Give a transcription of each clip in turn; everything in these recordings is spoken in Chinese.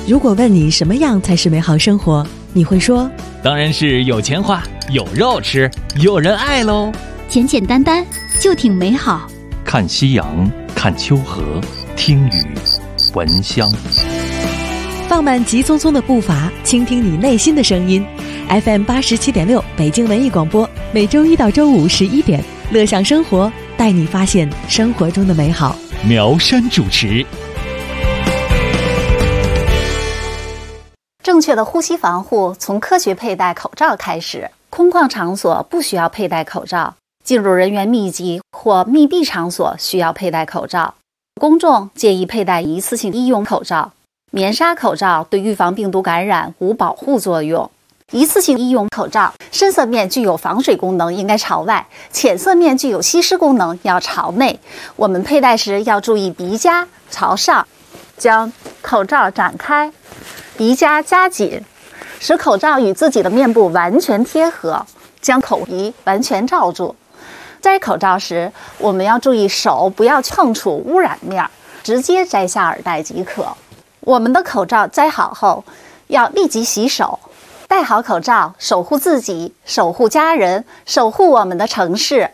如果问你什么样才是美好生活，你会说当然是有钱花，有肉吃，有人爱喽。 简简单单就挺美好。 看夕阳，看秋河，听雨，闻香。 放慢急匆匆的步伐，倾听你内心的声音。FM 87.6北京文艺广播，每周一到周五11点，乐享生活，带你发现生活中的美好。 苗山主持。 正确的呼吸防护从科学佩戴口罩开始。空旷场所不需要佩戴口罩，进入人员密集或密闭场所需要佩戴口罩。公众建议佩戴一次性医用口罩。棉纱口罩对预防病毒感染无保护作用。一次性医用口罩深色面具有防水功能，应该朝外；浅色面具有吸湿功能，要朝内。我们佩戴时要注意鼻夹朝上，将口罩展开，鼻夹夹紧，使口罩与自己的面部完全贴合，将口鼻完全罩住。摘口罩时，我们要注意手不要碰触污染面，直接摘下耳带即可。我们的口罩摘好后，要立即洗手。戴好口罩，守护自己，守护家人，守护我们的城市。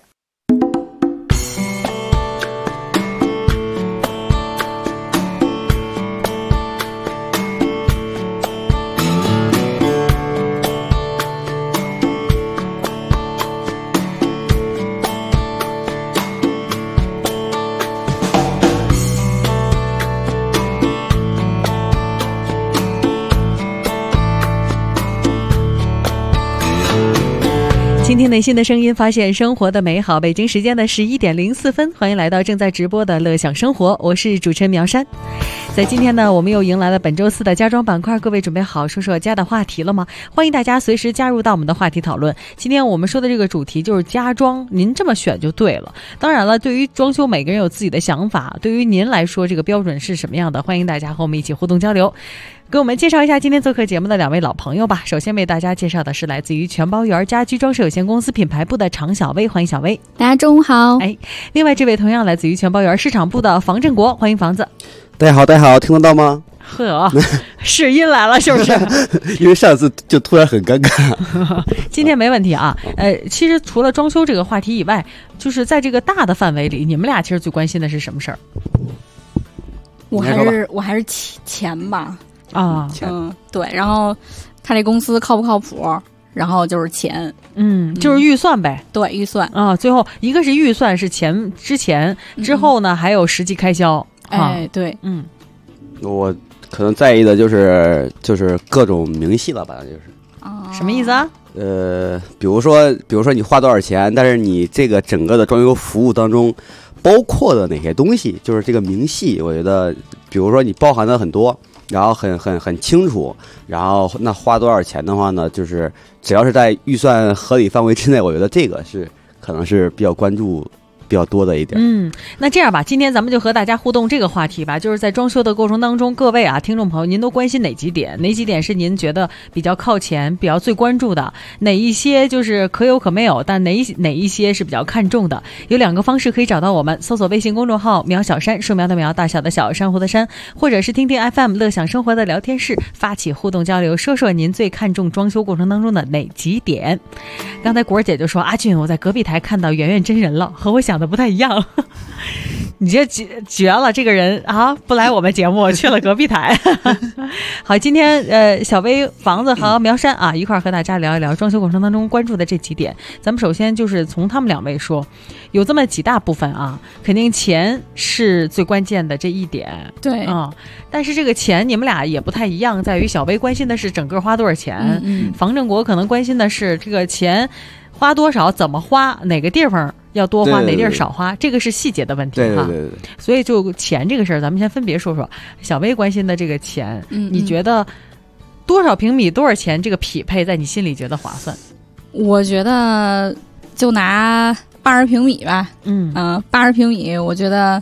倾听内心的声音，发现生活的美好。北京时间的11点04分，欢迎来到正在直播的乐享生活，我是主持人苗山。在今天呢，我们又迎来了本周4的家装板块，各位准备好说说家的话题了吗？欢迎大家随时加入到我们的话题讨论。今天我们说的这个主题就是家装，您这么选就对了。当然了，对于装修每个人有自己的想法，对于您来说这个标准是什么样的？欢迎大家和我们一起互动交流。给我们介绍一下今天做客节目的2位老朋友吧。首先为大家介绍的是来自于全包园家居装饰有限公司品牌部的常小薇，欢迎小薇。 大家中午好。 另外这位同样来自于全包园市场部的房振国，欢迎房子。 大家好，大家好，听得到吗？ 呵，试音来了是不是？ 因为上次就突然很尴尬。 今天没问题啊。其实除了装修这个话题以外，就是在这个大的范围里，你们俩其实最关心的是什么事儿？ 我还是钱吧。对，然后看这公司靠不靠谱，然后就是钱， 就是预算呗。 对，预算啊，最后一个是预算是钱之前，之后呢还有实际开销。 对， 我可能在意的就是各种明细了吧，就是什么意思啊？ 比如说你花多少钱，但是你这个整个的装修服务当中包括的哪些东西，就是这个明细，我觉得，比如说你包含的很多。然后很清楚，然后那花多少钱的话呢，就是只要是在预算合理范围之内，我觉得这个是可能是比较关注比较多的一点。 那这样吧，今天咱们就和大家互动这个话题吧，就是在装修的过程当中，各位啊，听众朋友，您都关心哪几点？哪几点是您觉得比较靠前、比较最关注的？哪一些就是可有可没有，但哪一些是比较看重的？有2个方式可以找到我们，搜索微信公众号苗小山，树苗的苗，大小的小，珊瑚的珊，或者是听听 FM 乐享生活的聊天室，发起互动交流，说说您最看重装修过程当中的哪几点。刚才果儿姐就说，阿俊，我在隔壁台看到圆圆真人了，和我想的不太一样。你这绝了，这个人啊，不来我们节目，去了隔壁台。好，今天小薇、房子和苗山啊一块儿和大家聊一聊装修过程当中关注的这几点。咱们首先就是从他们2位说，有这么几大部分啊，肯定钱是最关键的这一点。 对但是这个钱你们俩也不太一样，在于小薇关心的是整个花多少钱，房振国可能关心的是这个钱花多少，怎么花，哪个地方要多花，哪地儿少花，这个是细节的问题哈。 对。 所以就钱这个事儿，咱们先分别说说。小薇关心的这个钱，你觉得多少平米多少钱这个匹配在你心里觉得划算？ 我觉得就拿80平米吧。80平米，我觉得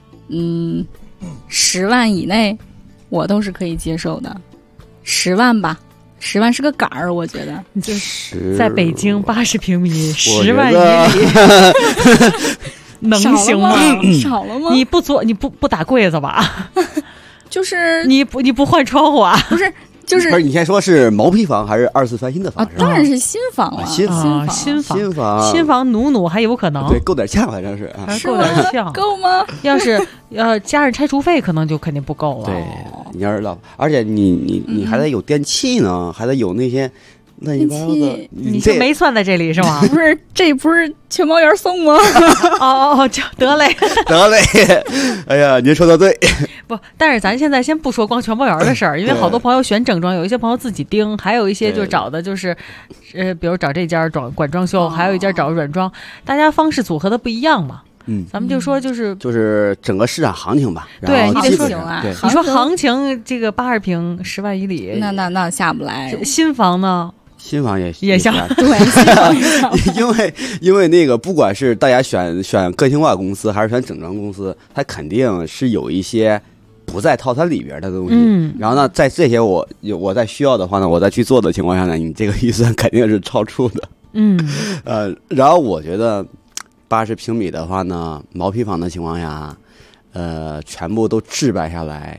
10万以内我都是可以接受的。10万吧。10万是个杆儿，我觉得就是在北京80平米10万以里能行吗？ 少了吗？ 你不打柜子吧？ 就是你不换窗户啊？ 不是。不是你先说是毛坯房还是2次翻新的房？ 当然是新房了， 新房努还有可能， 对，够点呛，反正是够点呛， 够吗？ 要是加上拆除费，可能就肯定不够了。 对，你要是而且你还得有电器呢，还得有那些乱七八糟的， 你就没算在这里是吗？ 不是，这不是全包园送吗？ 哦，得嘞， 哎呀，您说的对。 不，但是咱现在先不说光全包园的事儿，因为好多朋友选整装，有一些朋友自己盯，还有一些就找的就是，比如找这家管装修，还有一家找软装，大家方式组合的不一样嘛。咱们就说就是整个市场行情吧。 对，你得说啊， 你说行情这个80平10万以里， 那下不来。 新房呢？ 新房也下， 对， 因为那个不管是大家选个性化公司还是选整装公司，它肯定是有一些不在套餐里边的东西。然后呢，在这些我在需要的话呢，我再去做的情况下呢，你这个预算肯定是超出的。然后我觉得80平米的话呢，毛坯房的情况下，全部都置办下来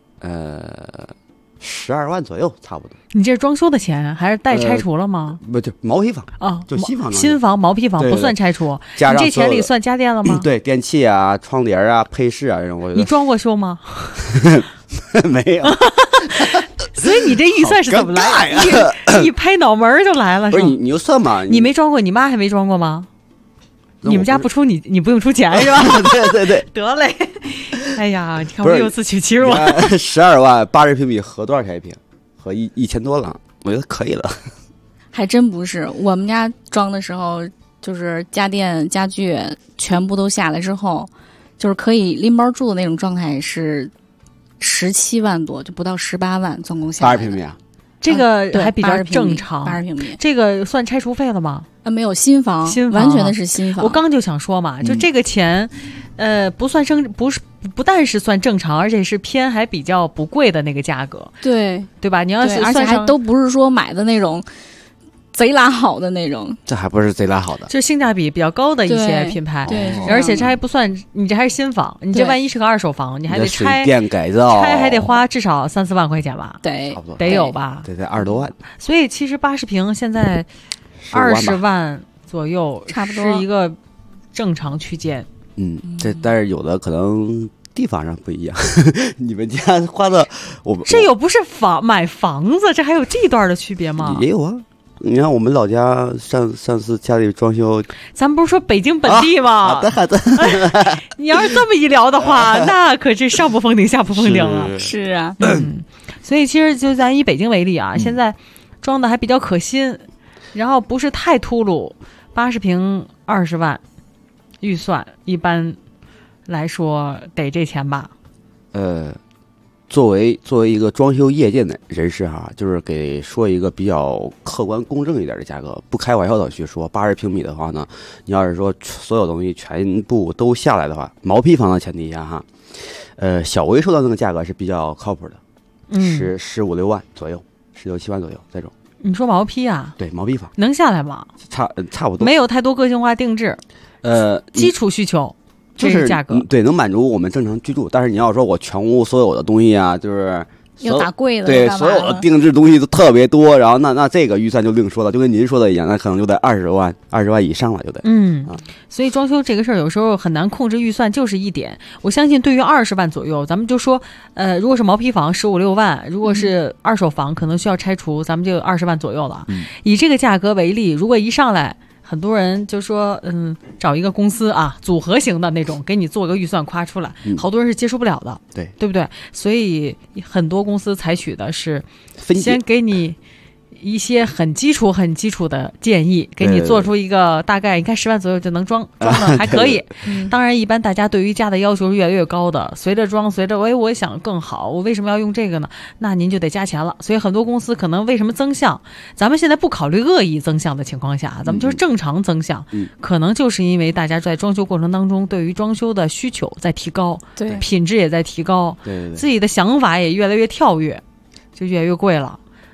，12万左右差不多。 你这是装修的钱还是带拆除了吗？ 不，就毛坯房啊， 就新房毛坯房不算拆除。你这钱里算家电了吗？ 对，电器啊、窗帘啊、配饰啊这种。 你装过修吗？ 没有。 所以你这预算是怎么来的？一拍脑门就来了， 不是你就算嘛。 你没装过，你妈还没装过吗？你们家不出你不用出钱是吧？ 对， 得嘞。哎呀，你看我又自取其辱。 12万80平米合多少钱一平？合1000多了，我觉得可以了。 还真不是，我们家装的时候，就是家电家具全部都下来之后，就是可以拎包住的那种状态，是17万多，就不到18万，总共下来。 80平米啊？ 这个还比较正常。 80平米， 这个算拆除费了吗？ 没有，新房完全的是新房。 我刚就想说嘛，就这个钱，不但是算正常，而且是偏还比较不贵的那个价格， 对吧？你要是而且还都不是说买的那种贼拉好的那种， 这还不是贼拉好的， 就性价比比较高的一些品牌。 对， 而且这还不算，你这还是新房，你这万一是个二手房，你还得拆水电改造， 拆还得花至少3-4万块钱吧？ 对， 得有吧？ 得20多万。 所以其实80平现在20万左右， 差不多是一个正常区间。 但是有的可能地方上不一样。你们家花的这又不是买房子，这还有地段的区别吗？ 也有啊。你看我们老家上次家里装修， 咱不是说北京本地吗？ 好的。 你要是这么一聊的话，那可是上不封顶下不封顶了。 是啊， 所以其实就咱以北京为例啊，现在装的还比较可心，然后不是太秃噜，80平20万。预算一般来说得这钱吧？ 作为一个装修业界的人士哈，就是给说一个比较客观公正一点的价格，不开玩笑的去说，80平米的话呢，你要是说所有东西全部都下来的话，毛坯房的前提下哈，小微售的那个价格是比较靠谱的，15-16万左右，16-17万左右这种。 你说毛坯啊？ 对，毛坯房能下来吗？ 差不多， 没有太多个性化定制。基础需求就是价格， 对，能满足我们正常居住。但是你要说我全屋所有的东西啊，就是又打贵了， 对，所有的定制东西都特别多，然后那这个预算就另说了，就跟您说的一样，那可能就得20万以上了，就得。 所以装修这个事儿有时候很难控制预算，就是一点。我相信对于20万左右，咱们就说，如果是毛坯房15-16万，如果是二手房可能需要拆除，咱们就20万左右了。以这个价格为例，如果一上来，很多人就说，找一个公司啊，组合型的那种，给你做个预算夸出来，好多人是接受不了的，对不对？所以很多公司采取的是先给你一些很基础的建议，给你做出一个大概，你看10万左右就能装的还可以。当然，一般大家对于家的要求是越来越高的，随着我想更好，我为什么要用这个呢？那您就得加钱了。所以很多公司可能为什么增项，咱们现在不考虑恶意增项的情况下，咱们就是正常增项，可能就是因为大家在装修过程当中对于装修的需求在提高， 对， 品质也在提高， 对， 自己的想法也越来越跳跃，就越来越贵了。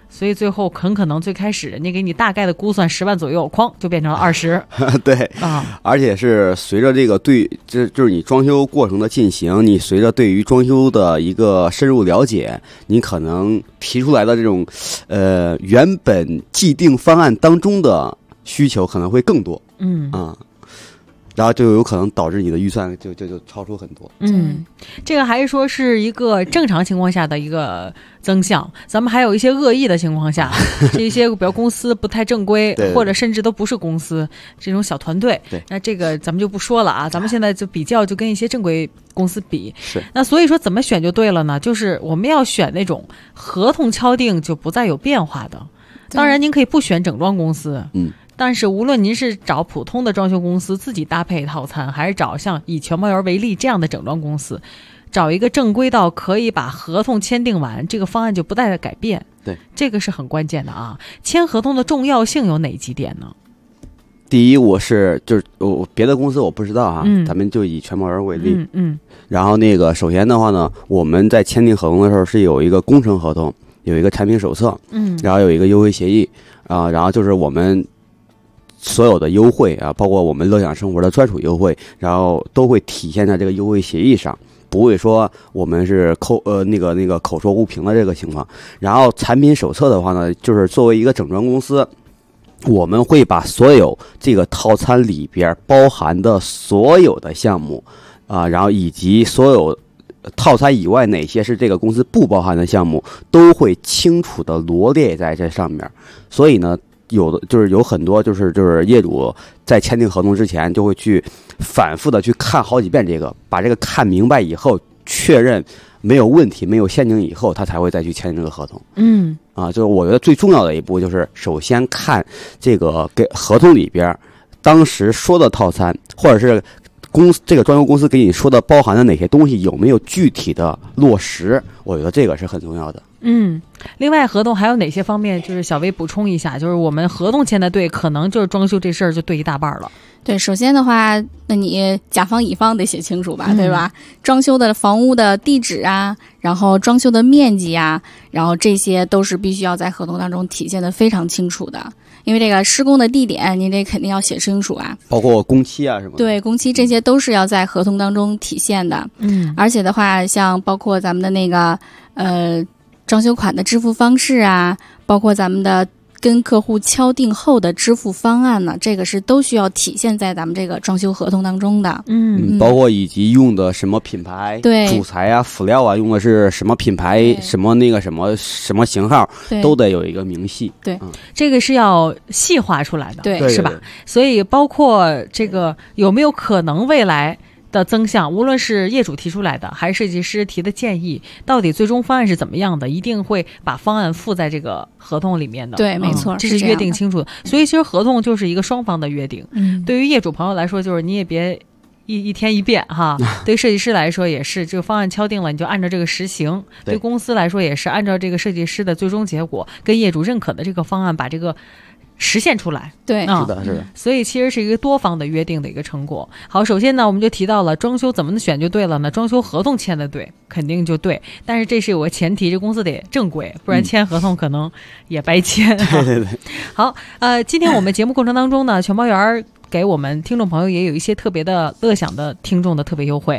所以最后很可能最开始人家给你大概的估算10万左右，哐就变成了20 对啊， 而且是随着这个就是你装修过程的进行，你随着对于装修的一个深入了解，你可能提出来的这种原本既定方案当中的需求可能会更多，然后就有可能导致你的预算就超出很多。 这个还是说是一个正常情况下的一个增项，咱们还有一些恶意的情况下，是一些比如公司不太正规，或者甚至都不是公司这种小团队，那这个咱们就不说了啊。咱们现在就比较就跟一些正规公司比， 是那所以说怎么选就对了呢？就是我们要选那种合同敲定就不再有变化的。当然您可以不选整装公司，但是无论您是找普通的装修公司自己搭配套餐，还是找像以全包园为例这样的整装公司，找一个正规到可以把合同签订完，这个方案就不再改变。 对， 这个是很关键的啊。签合同的重要性有哪几点呢？ 第一，就是别的公司我不知道啊，咱们就以全包园为例。然后那个首先的话呢，我们在签订合同的时候是有一个工程合同，有一个产品手册，然后有一个优惠协议啊，然后就是我们所有的优惠啊，包括我们乐享生活的专属优惠，然后都会体现在这个优惠协议上，不会说我们是那个口说无凭的这个情况。然后产品手册的话呢，就是作为一个整装公司，我们会把所有这个套餐里边包含的所有的项目啊，然后以及所有套餐以外哪些是这个公司不包含的项目，都会清楚的罗列在这上面。所以呢，有很多就是业主在签订合同之前就会去反复的去看好几遍这个，把这个看明白以后，确认没有问题没有陷阱以后，他才会再去签这个合同。就是我觉得最重要的一步就是首先看这个给合同里边当时说的套餐，或者是这个装修公司给你说的包含的哪些东西有没有具体的落实，我觉得这个是很重要的。 另外合同还有哪些方面，就是小薇补充一下，就是我们合同签的对，可能就是装修这事儿就对一大半了。 对，首先的话，那你甲方乙方得写清楚吧，对吧？装修的房屋的地址啊，然后装修的面积啊，然后这些都是必须要在合同当中体现的非常清楚的。因为这个施工的地点，你这肯定要写清楚啊， 包括工期啊什么的。 对，工期这些都是要在合同当中体现的。而且的话，像包括咱们的那个装修款的支付方式啊，包括咱们的跟客户敲定后的支付方案呢，这个是都需要体现在咱们这个装修合同当中的。 包括以及用的什么品牌， 对， 主材啊、辅料啊，用的是什么品牌，什么那个什么型号，都得有一个明细。 对， 这个是要细化出来的， 对， 是吧？所以包括这个有没有可能未来的增项，无论是业主提出来的还是设计师提的建议，到底最终方案是怎么样的，一定会把方案附在这个合同里面的。 对，没错， 这是约定清楚的。所以其实合同就是一个双方的约定。对于业主朋友来说，就是你也别一天一变哈。对于设计师来说也是，这个方案敲定了，你就按照这个实行。对公司来说也是，按照这个设计师的最终结果跟业主认可的这个方案，把这个实现出来。 对， 是的，是的。 所以其实是一个多方的约定的一个成果。好，首先呢，我们就提到了装修怎么选就对了呢？装修合同签的对，肯定就对。但是这是有个前提，这公司得正规，不然签合同可能也白签。 对。 好，今天我们节目过程当中呢，全包园给我们听众朋友也有一些特别的乐享的听众的特别优惠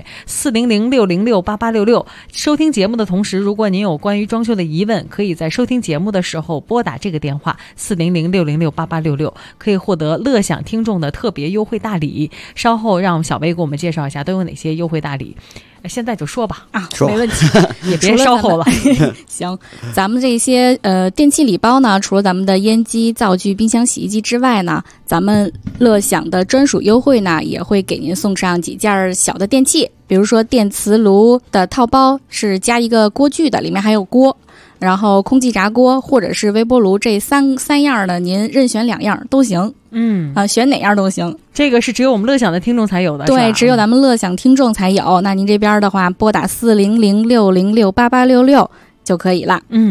，400-606-8866。收听节目的同时，如果您有关于装修的疑问，可以在收听节目的时候拨打这个电话400-606-8866，可以获得乐享听众的特别优惠大礼。稍后让小薇给我们介绍一下都有哪些优惠大礼。现在就说吧啊，没问题， 也别稍后了。 行，咱们这些电器礼包呢，除了咱们的烟机、灶具、冰箱、洗衣机之外呢，咱们乐享的专属优惠呢，也会给您送上几件小的电器，比如说电磁炉的套包是加一个锅具的，里面还有锅。然后空气炸锅或者是微波炉这三样呢，您任选2样都行。选哪样都行。 这个是只有我们乐享的听众才有的， 对，只有咱们乐享听众才有。那您这边的话，拨打400-606-8866就可以了。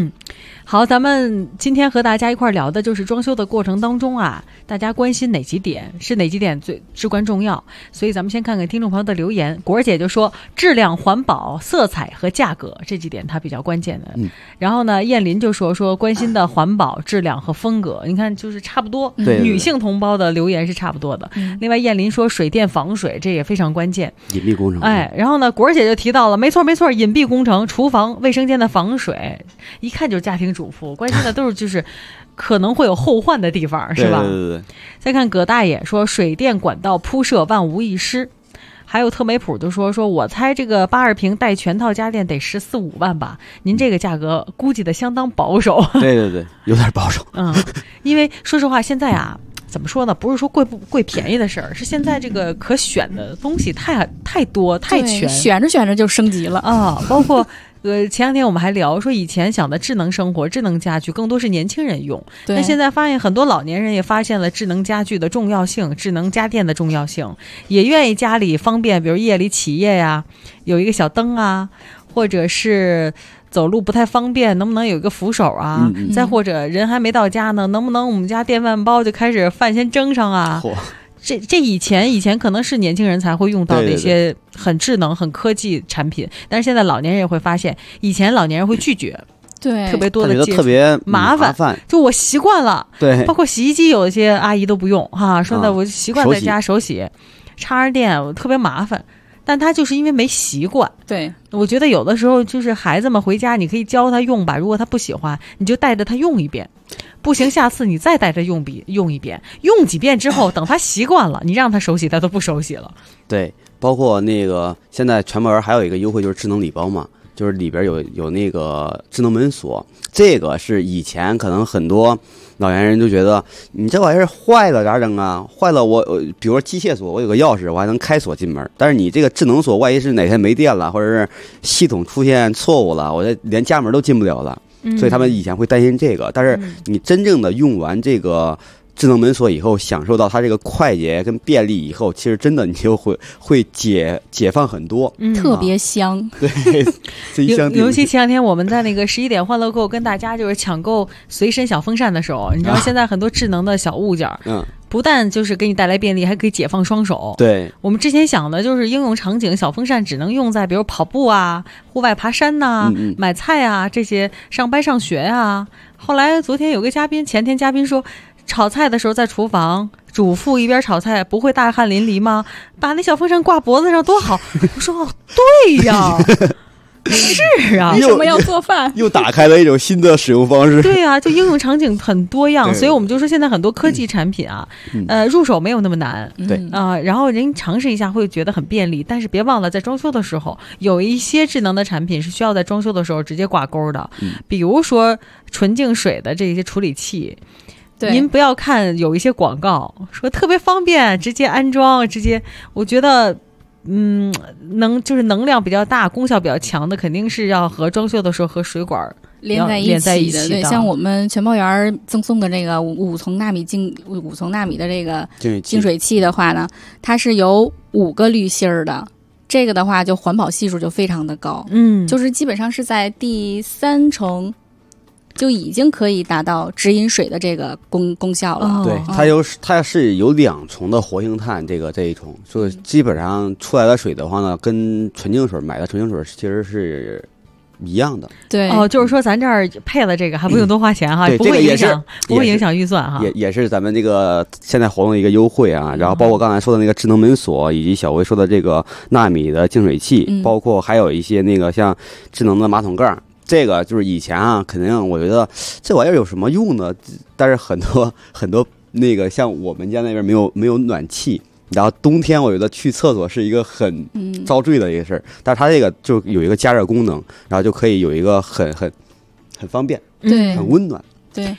好，咱们今天和大家一块聊的就是装修的过程当中啊，大家关心哪几点，是哪几点最至关重要。所以咱们先看看听众朋友的留言。果儿姐就说质量、环保、色彩和价格这几点它比较关键的。然后呢，燕林就说关心的环保、质量和风格，你看就是差不多。 对， 女性同胞的留言是差不多的。另外燕林说水电防水，这也非常关键， 隐蔽工程。 哎，然后呢，果儿姐就提到了，没错，隐蔽工程，厨房、卫生间的防水，一看就是家庭主妇，关心的都是就是可能会有后患的地方，是吧？ 对。 再看葛大爷说，水电管道铺设万无一失。还有特美普就说我猜这个82平带全套家电得14、15万吧，您这个价格估计的相当保守。 对，有点保守。 因为说实话，现在啊，怎么说呢？不是说贵不贵便宜的事儿，是现在这个可选的东西太多太全， 选着就升级了啊！包括前两天我们还聊说，以前想的智能生活、智能家居更多是年轻人用，但现在发现很多老年人也发现了智能家居的重要性、智能家电的重要性，也愿意家里方便，比如夜里起夜呀，有一个小灯啊，或者是走路不太方便，能不能有一个扶手啊？再或者人还没到家呢，能不能我们家电饭煲就开始饭先蒸上啊？这以前可能是年轻人才会用到的一些很智能、很科技产品，但是现在老年人也会发现，以前老年人会拒绝， 对， 特别多的接触， 特别麻烦。就我习惯了， 对， 包括洗衣机，有一些阿姨都不用哈，说的我习惯在家手洗，插上电我特别麻烦。但他就是因为没习惯。 对， 我觉得有的时候就是孩子们回家，你可以教他用吧，如果他不喜欢，你就带着他用一遍，不行下次你再带着用一遍，用几遍之后，等他习惯了，你让他手洗他都不手洗了。 对，包括那个现在全门还有一个优惠，就是智能礼包嘛，就是里边有那个智能门锁，这个是以前可能很多老年人就觉得你这玩意儿坏了咋整啊？坏了我比如说机械锁，我有个钥匙，我还能开锁进门。但是你这个智能锁，万一是哪天没电了，或者是系统出现错误了，我这连家门都进不了了。所以他们以前会担心这个。但是你真正的用完这个智能门锁以后，享受到它这个快捷跟便利以后，其实真的你就会解放很多， 特别香。 对， 尤其前两天我们在那个11点欢乐购跟大家就是抢购随身小风扇的时候，你知道现在很多智能的小物件，不但就是给你带来便利，还可以解放双手。 对， 我们之前想的就是应用场景，小风扇只能用在比如跑步啊、户外爬山呐、买菜啊这些，上班上学啊。后来昨天有个前天嘉宾说，炒菜的时候在厨房，主妇一边炒菜不会大汗淋漓吗？把那小风扇挂脖子上多好。我说哦，对呀。是啊， 为什么要做饭？ 又打开了一种新的使用方式。 对啊，就应用场景很多样，所以我们就说现在很多科技产品啊，入手没有那么难。 对啊，然后人尝试一下会觉得很便利，但是别忘了在装修的时候，有一些智能的产品是需要在装修的时候直接挂钩的，比如说纯净水的这些处理器。您不要看有一些广告说特别方便，直接安装，我觉得。就是能量比较大、功效比较强的，肯定是要和装修的时候和水管连在一起的。对，像我们全包园赠送的这个5层纳米的这个净水器的话呢，它是有5个滤芯儿的。这个的话，就环保系数就非常的高，就是基本上是在第3层。就已经可以达到直饮水的这个功效了。 对，它是有2重的活性炭，这一重，所以基本上出来的水的话呢，跟纯净水买的纯净水其实是一样的。 对， 就是说咱这儿配了这个还不用多花钱哈，不会影响预算哈。 也是咱们这个现在活动的一个优惠啊。然后包括刚才说的那个智能门锁，以及小薇说的这个纳米的净水器，包括还有一些那个像智能的马桶盖。这个就是以前啊，肯定我觉得这玩意儿有什么用呢？但是很多那个像我们家那边没有暖气，然后冬天我觉得去厕所是一个很遭罪的一个事儿。但是它这个就有一个加热功能，然后就可以有一个很方便， 对， 很温暖。 对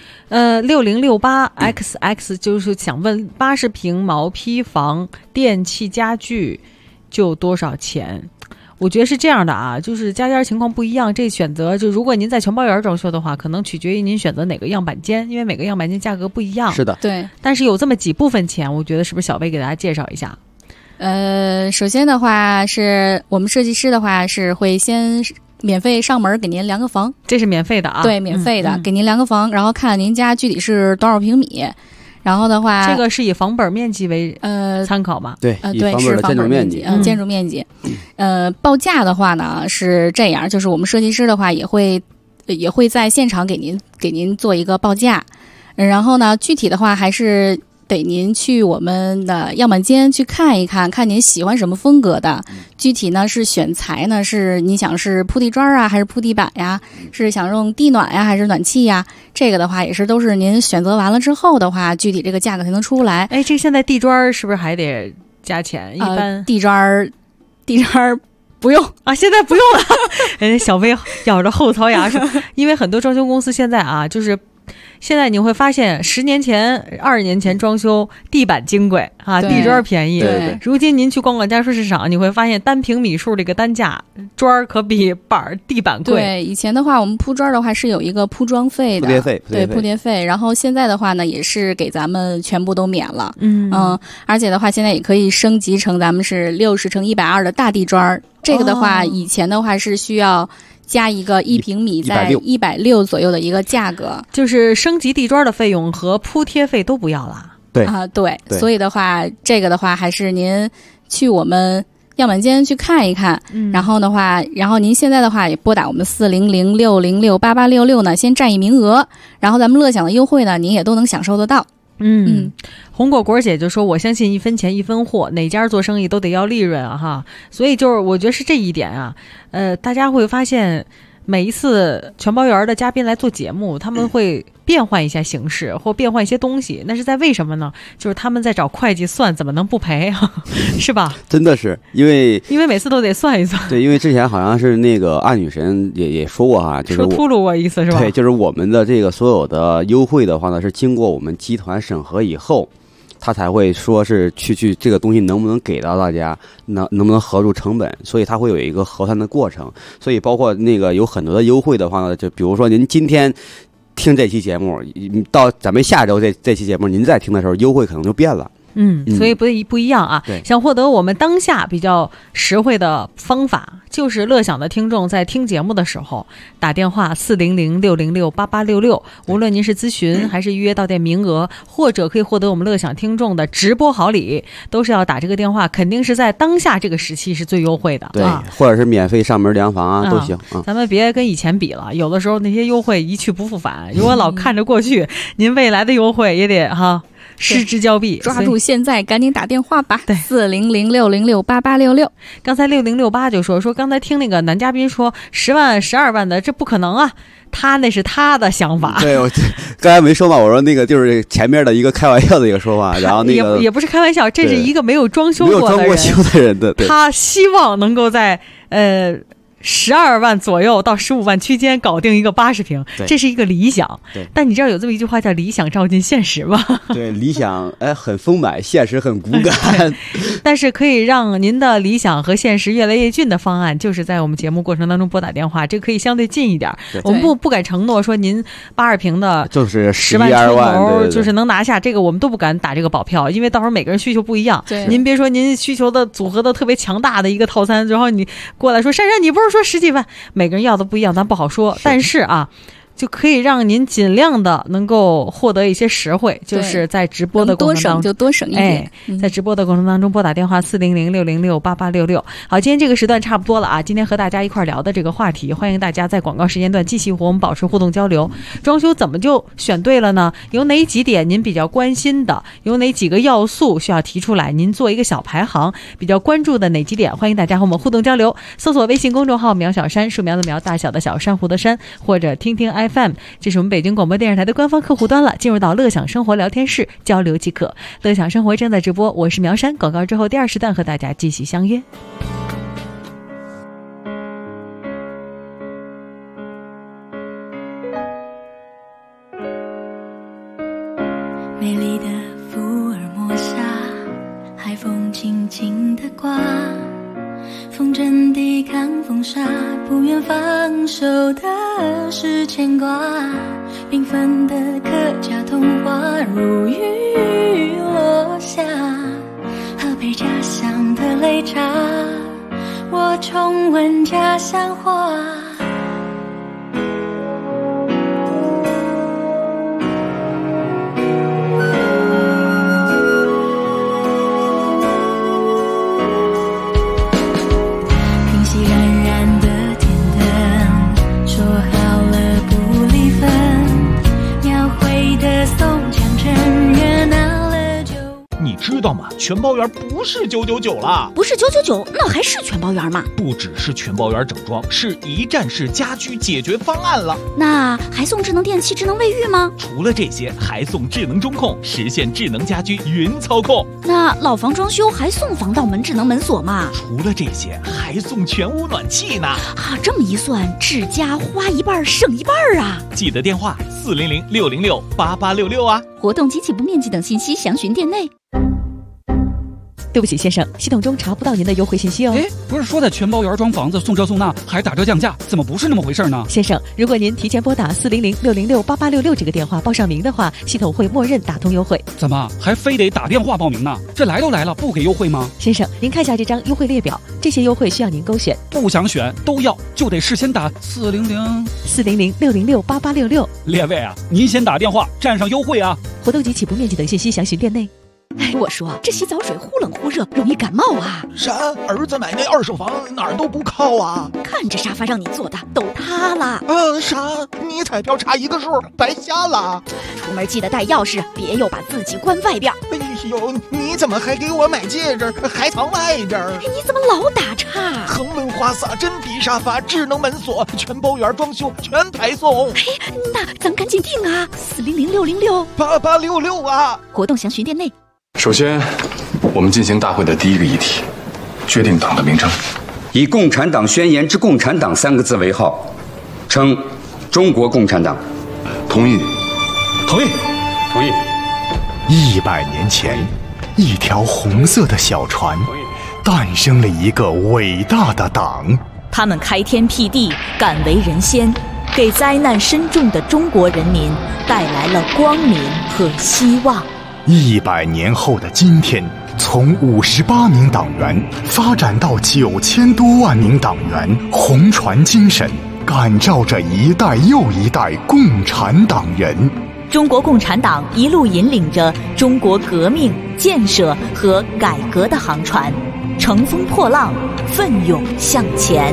，6068XX 就是想问80平毛坯房电器家具就多少钱？我觉得是这样的啊，就是家情况不一样，这选择就如果您在全包园装修的话，可能取决于您选择哪个样板间，因为每个样板间价格不一样。 是的， 对。 但是有这么几部分钱，我觉得是不是小薇给大家介绍一下？ 首先的话是我们设计师的话是会先免费上门给您量个房， 这是免费的啊？ 对，免费的，给您量个房，然后看您家具体是多少平米。然后的话， 这个是以房本面积为参考吗？ 对， 对，是房本面积，建筑面积。报价的话呢是这样，就是我们设计师的话也会在现场给您做一个报价，然后呢，具体的话还是得您去我们的样板间去看一看，看您喜欢什么风格的。具体呢是选材呢，是你想是铺地砖啊，还是铺地板呀？是想用地暖呀，还是暖气呀？这个的话也是都是您选择完了之后的话，具体这个价格才能出来。 哎，这现在地砖是不是还得加钱？一般地砖不用啊，现在不用了。人家小薇咬着后槽牙说，因为很多装修公司现在啊，就是现在你会发现10年前、20年前装修地板金贵啊，地砖便宜。 对， 如今您去逛逛家书市场，你会发现单平米数这个单价，砖可比地板贵。 对，以前的话，我们铺砖的话是有一个铺装费的，铺垫费。然后现在的话呢，也是给咱们全部都免了。而且的话，现在也可以升级成咱们是60乘120的大地砖。这个的话，以前的话是需要加一个1平米在160左右的一个价格， 就是升级地砖的费用和铺贴费都不要了。 对对，所以的话，这个的话还是您去我们样板间去看一看，然后您现在的话也拨打我们400-606-8866呢，先占一名额，然后咱们乐享的优惠呢，您也都能享受得到。 红果果姐就说，我相信1分钱1分货，哪家做生意都得要利润啊哈，所以就是我觉得是这一点啊，大家会发现每一次全包园的嘉宾来做节目，他们会变换一下形式或变换一些东西，那是在为什么呢？就是他们在找会计算，怎么能不赔是吧？ 真的是因为每次都得算一算。 对，因为之前好像是那个暗女神也说过哈，就是说秃噜过意思是吧？ 对，就是我们的这个所有的优惠的话呢，是经过我们集团审核以后，他才会说是去这个东西能不能给到大家，能不能合入成本，所以他会有一个核算的过程。所以包括那个有很多的优惠的话呢，就比如说您今天听这期节目，到咱们下周这期节目您再听的时候，优惠可能就变了。 所以不一样啊。想获得我们当下比较实惠的方法，就是乐享的听众在听节目的时候打电话400-606-8866，无论您是咨询还是预约到店名额，或者可以获得我们乐享听众的直播好礼，都是要打这个电话，肯定是在当下这个时期是最优惠的。 对，或者是免费上门量房啊都行。 咱们别跟以前比了，有的时候那些优惠一去不复返，如果老看着过去，您未来的优惠也得失之交臂， 抓住现在赶紧打电话吧。对，400-606-8866。 刚才6068就说刚才听那个男嘉宾说10万12万的，这不可能啊，他那是他的想法。 对，我刚才没说嘛，我说那个就是前面的一个开玩笑的一个说法，然后那个也不是开玩笑，这是一个没有装修过的人的， 他希望能够在12万左右到15万区间搞定一个80平，这是一个理想。但你知道有这么一句话叫理想照进现实吗？ 对，理想很丰满，现实很骨感。 但是可以让您的理想和现实越来越近的方案，就是在我们节目过程当中拨打电话，这可以相对近一点。我们不敢承诺说您82平的就是 10万出头就是能拿下，这个我们都不敢打这个保票，因为到时候每个人需求不一样。您别说您需求的组合的特别强大的一个套餐，然后你过来说珊珊你不是说10几万，每个人要的不一样，咱不好说。但是啊，就可以让您尽量的能够获得一些实惠，就是在直播的过程当中多省就多省一点。 在直播的过程当中拨打电话400-606-8866。好，今天这个时段差不多了啊，今天和大家一块聊的这个话题，欢迎大家在广告时间段继续和我们保持互动交流。装修怎么就选对了呢？有哪几点您比较关心的？有哪几个要素需要提出来？您做一个小排行，比较关注的哪几点？欢迎大家和我们互动交流。搜索微信公众号苗小山，树苗的苗，大小的小，珊瑚的珊，或者听听FM，这是我们北京广播电视台的官方客户端了。进入到乐享生活聊天室交流即可。乐享生活正在直播，我是苗珊。广告之后第2时段和大家继续相约。 美丽的福尔摩沙，海风轻轻地刮，风筝抵抗风沙，不愿放手的是牵挂。缤纷的客家童话如雨落下，喝杯家乡的擂茶，我重温家乡话。 知道吗？全包圆不是999啦， 不是999，那还是全包圆吗？ 不只是全包圆整装，是一站式家居解决方案了。 那还送智能电器、智能卫浴吗？ 除了这些，还送智能中控，实现智能家居云操控。 那老房装修还送防盗门、智能门锁吗？ 除了这些，还送全屋暖气呢。 啊，这么一算，智家花一半省一半啊！ 记得电话400-606-8866啊。 活动及起步面积等信息详询店内。 对不起，先生，系统中查不到您的优惠信息哦。 不是说的全包圆装房子送这送那还打折降价，怎么不是那么回事呢？ 先生，如果您提前拨打400-606-8866这个电话报上名的话，系统会默认打通优惠。 怎么还非得打电话报名呢？这来都来了，不给优惠吗？ 先生，您看下这张优惠列表，这些优惠需要您勾选。 不想选都要，就得事先打 400-606-8866。 列位啊，您先打电话占上优惠啊！ 活动及起步面积等信息详询店内。 哎，我说这洗澡水忽冷忽热，容易感冒啊！ 啥？儿子买那二手房哪儿都不靠啊！ 看这沙发让你坐的都塌了。 啥？你彩票差一个数，白瞎了。 出门记得带钥匙，别又把自己关外边。 哎呦，你怎么还给我买戒指，还藏外边？ 你怎么老打岔？ 恒温花洒、真皮沙发、智能门锁，全包圆装修，全排送。 那咱赶紧定啊！400-606-8866 啊！ 活动详询店内。 首先，我们进行大会的第一个议题，决定党的名称。 以《共产党宣言》之“共产党”3个字为号，称中国共产党。 同意。 同意。同意。 100年前，一条红色的小船，诞生了一个伟大的党。 他们开天辟地，敢为人先，给灾难深重的中国人民带来了光明和希望。 100年后的今天，从58名党员发展到9000多万名党员，红船精神感召着一代又一代共产党人。 中国共产党一路引领着中国革命、建设和改革的航船，乘风破浪，奋勇向前。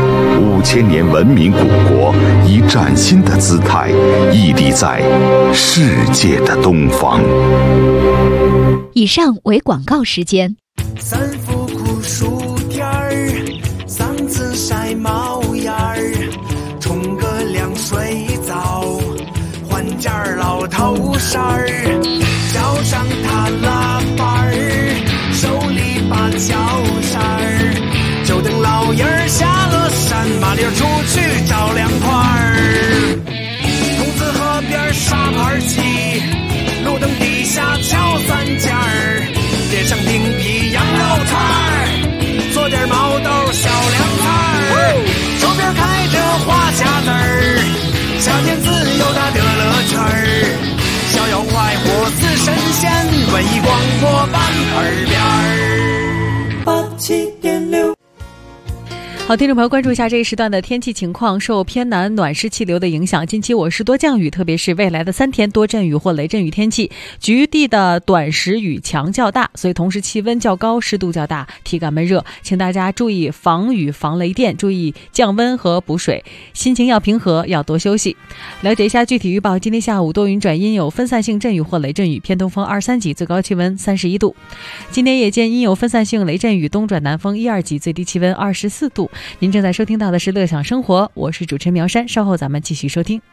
5000年文明古国以崭新的姿态屹立在世界的东方。 以上为广告时间。 三伏酷暑天儿，嗓子晒冒烟儿，冲个凉水澡，换件老头衫儿，脚上踏拉板儿，手里把脚扇儿，就等老爷儿下了山，麻利儿出去找凉快儿。公子河边沙盘棋，路灯底下敲三尖儿，街上饼皮羊肉串儿，做点毛豆小凉菜儿，周边开着花夹子儿，夏天自由它得乐趣儿，逍遥快活似神仙，文艺广播办耳边儿87.6。 好，听众朋友，关注一下这一时段的天气情况。受偏南暖湿气流的影响，近期我市多降雨，特别是未来的3天多阵雨或雷阵雨天气，局地的短时雨强较大，所以同时气温较高，湿度较大，体感闷热，请大家注意防雨防雷电，注意降温和补水，心情要平和，要多休息。了解一下具体预报，今天下午多云转阴，有分散性阵雨或雷阵雨，偏东风2、3级，最高气温31度。今天夜间阴有分散性雷阵雨，东转南风1、2级，最低气温24度。您正在收听到的是乐享生活，我是主持人苗山，稍后咱们继续收听。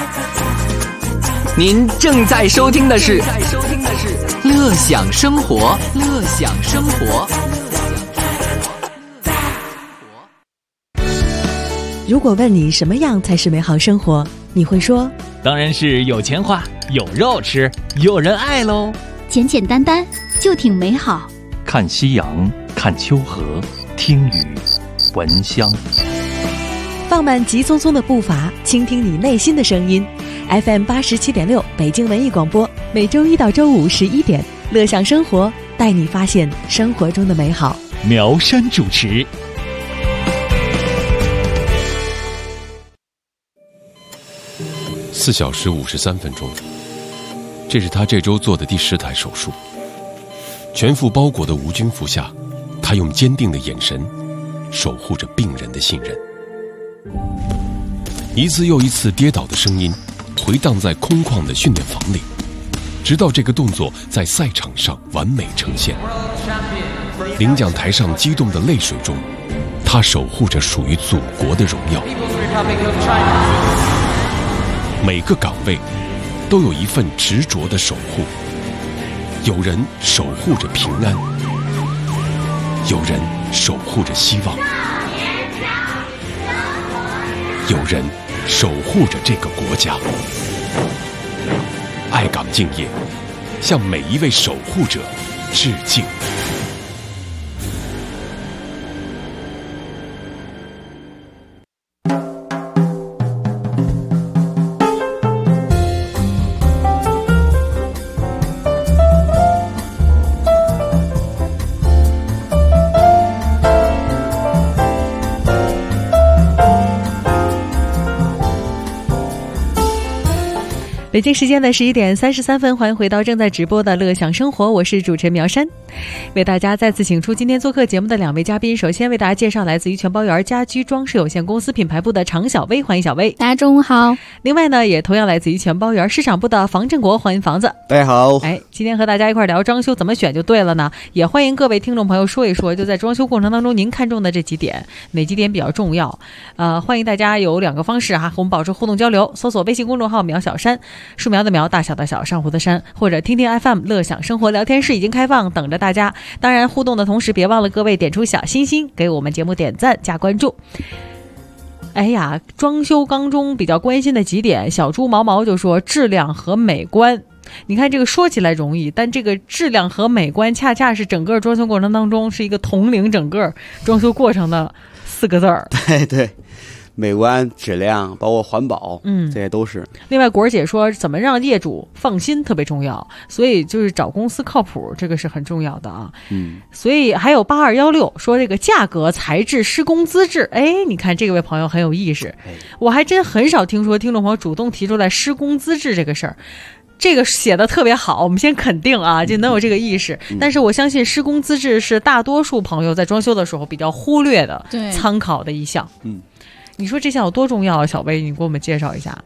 您正在收听的是乐享生活，乐享生活。 如果问你什么样才是美好生活，你会说当然是有钱花，有肉吃，有人爱喽。 简简单单就挺美好。 看夕阳，看秋荷，听雨，闻香。 放慢急匆匆的步伐，倾听你内心的声音。FM 87.6北京文艺广播，每周一到周五11点，乐享生活，带你发现生活中的美好。 苗山主持。 4小时53分钟，这是他这周做的第10台手术。全副包裹的无菌服下，他用坚定的眼神守护着病人的信任。一次又一次跌倒的声音回荡在空旷的训练房里， 直到这个动作在赛场上完美呈现。领奖台上激动的泪水中，他守护着属于祖国的荣耀。每个岗位都有一份执着的守护，有人守护着平安，有人守护着希望，有人守护着这个国家。爱岗敬业，向每一位守护者致敬。 北京时间的11点33分，欢迎回到正在直播的乐享生活，我是主持人苗山，为大家再次请出今天做客节目的2位嘉宾。首先为大家介绍来自于全包园家居装饰有限公司品牌部的常小薇，欢迎小薇。 大家中午好。 另外呢，也同样来自于全包园市场部的房振国，欢迎房子。 大家好。 今天和大家一块聊装修怎么选就对了呢，也欢迎各位听众朋友说一说，就在装修过程当中您看中的这几点，哪几点比较重要。欢迎大家有2个方式和我们保持互动交流，搜索微信公众号苗小山，树苗的苗，大小的小，上湖的山，或者听听 FM 乐享生活聊天室已经开放，等着大家。当然互动的同时，别忘了各位点出小心心，给我们节目点赞加关注。装修当中比较关心的几点，小猪毛毛就说质量和美观。你看这个说起来容易，但这个质量和美观恰恰是整个装修过程当中是一个统领整个装修过程的4个字儿。 对对，美观、质量，包括环保，这些都是。 另外，果儿姐说，怎么让业主放心特别重要，所以就是找公司靠谱，这个是很重要的啊。所以还有8216说这个价格、材质、施工资质，你看这位朋友很有意识，我还真很少听说听众朋友主动提出来施工资质这个事儿。这个写的特别好，我们先肯定啊，就能有这个意识。但是我相信施工资质是大多数朋友在装修的时候比较忽略的参考的一项。你说这项有多重要啊？小薇，你给我们介绍一下。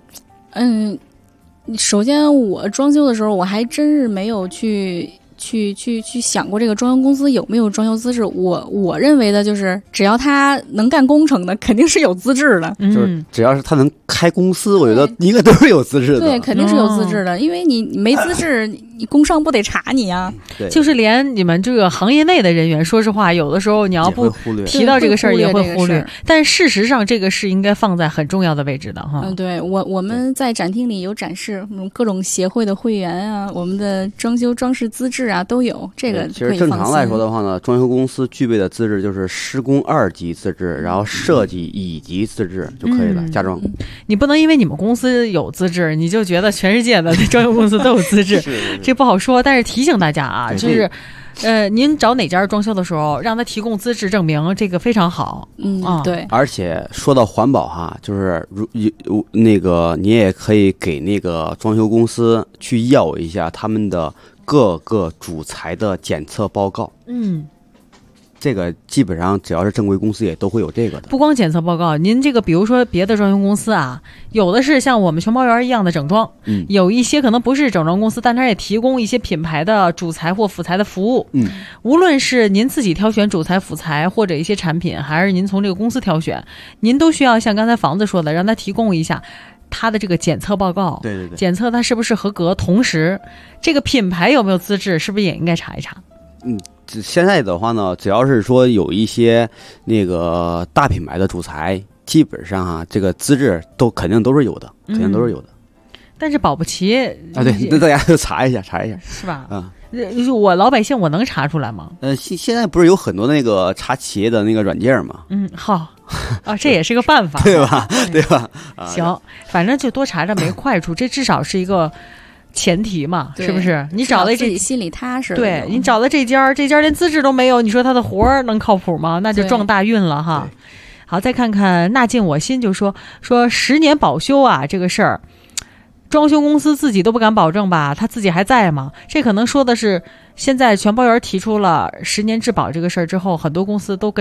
首先我装修的时候，我还真是没有去想过这个装修公司有没有装修资质。我认为的就是，只要他能干工程的，肯定是有资质的。 就是只要是他能开公司，我觉得应该都是有资质的。 对，肯定是有资质的，因为你没资质，你工商不得查你啊？ 对， 就是连你们这个行业内的人员，说实话，有的时候你要不提到这个事儿，也会忽略。但事实上，这个是应该放在很重要的位置的哈。 对，我们在展厅里有展示各种协会的会员啊，我们的装修装饰资质啊都有。这个其实正常来说的话呢，装修公司具备的资质就是施工2级资质，然后设计1级资质就可以了。家装， 你不能因为你们公司有资质，你就觉得全世界的装修公司都有资质，这不好说。但是提醒大家啊，就是您找哪家装修的时候，让他提供资质证明，这个非常好。 对。 而且说到环保哈，就是那个你也可以给那个装修公司去要一下他们的各个主材的检测报告。这个基本上只要是正规公司也都会有这个的。 不光检测报告，您这个比如说别的装修公司啊，有的是像我们全包园一样的整装，有一些可能不是整装公司，但它也提供一些品牌的主材或辅材的服务。无论是您自己挑选主材辅材或者一些产品，还是您从这个公司挑选，您都需要像刚才房子说的，让他提供一下他的这个检测报告。 对对对， 检测他是不是合格，同时这个品牌有没有资质，是不是也应该查一查？ 现在的话呢，只要是说有一些那个大品牌的主材，基本上这个资质肯定都是有的，肯定都是有的。 但是保不齐啊，对，那大家就查一下， 是吧？我老百姓我能查出来吗？ 现在不是有很多那个查企业的那个软件吗？ 好这也是个办法， 对吧？对吧？ 行，反正就多查查没坏处，这至少是一个前提嘛，是不是？你找了自己心里踏实。 对，你找了这家连资质都没有，你说他的活儿能靠谱吗？那就撞大运了哈。好，再看看纳进我心，就说10年保修啊，这个事儿，装修公司自己都不敢保证吧？他自己还在吗？这可能说的是现在全包园提出了10年质保这个事儿之后，很多公司都跟着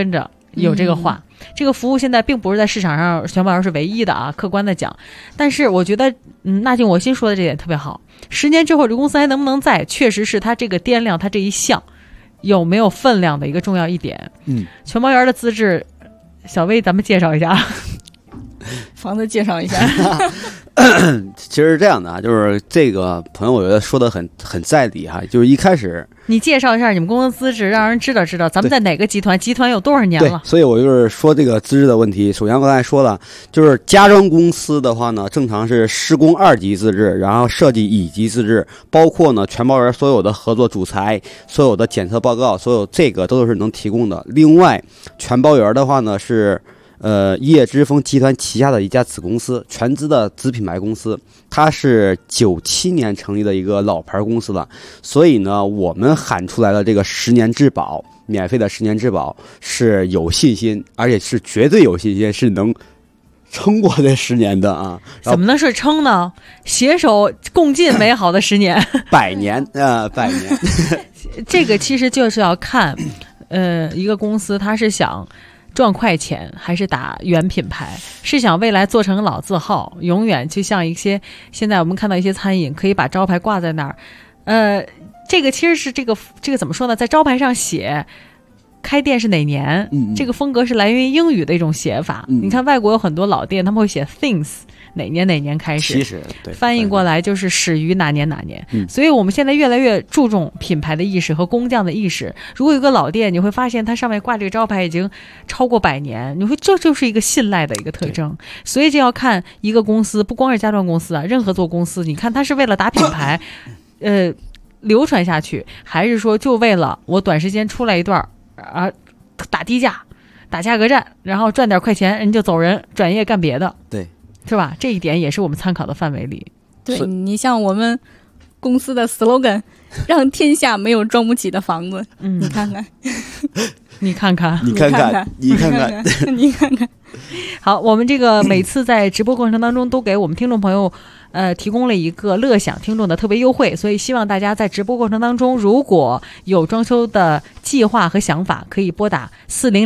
有这个话。这个服务现在并不是在市场上全保员是唯一的啊，客观的讲。但是我觉得，纳进我心说的这点特别好。10年之后，这公司还能不能在，确实是它这个掂量它这一项有没有分量的一个重要一点。全包员的资质，小薇咱们介绍一下。 房子介绍一下。 其实是这样的啊，就是这个朋友我觉得说的很在理哈，就是一开始你介绍一下你们公司资质，让人知道咱们在哪个集团有多少年了。 对，所以我就是说这个资质的问题。首先我刚才说了，就是家装公司的话呢，正常是施工2级资质，然后设计1级资质，包括呢全包员所有的合作主材、所有的检测报告，所有这个都是能提供的。另外，全包员的话呢是叶之峰集团旗下的一家子公司，全资的子品牌公司，它是97年成立的一个老牌公司了。所以呢，我们喊出来的这个10年质保，免费的10年质保是有信心，而且是绝对有信心，是能撑过这10年的啊。 怎么能是撑呢？携手共进美好的10年 100年100年。 这个其实就是要看一个公司它是想赚快钱还是打原品牌，是想未来做成老字号，永远就像一些现在我们看到一些餐饮可以把招牌挂在那儿。这个其实是这个怎么说呢，在招牌上写开店是哪年，这个风格是来源于英语的一种写法。你看外国有很多老店他们会写 things 哪年开始， 其实对翻译过来就是始于哪年。所以我们现在越来越注重品牌的意识和工匠的意识。如果有个老店，你会发现它上面挂这个招牌已经超过100年，你会这就是一个信赖的一个特征。所以这要看一个公司，不光是家装公司啊，任何做公司，你看它是为了打品牌流传下去，还是说就为了我短时间出来一段打低价打价格战，然后赚点快钱人就走人，转业干别的。 对， 是吧？这一点也是我们参考的范围里。 对，你像我们公司的 slogan 让天下没有装不起的房子。你看看你看看你看看你看看你看看。 好，我们这个每次在直播过程当中都给我们听众朋友提供了一个乐享听众的特别优惠，所以希望大家在直播过程当中如果有装修的计划和想法，可以拨打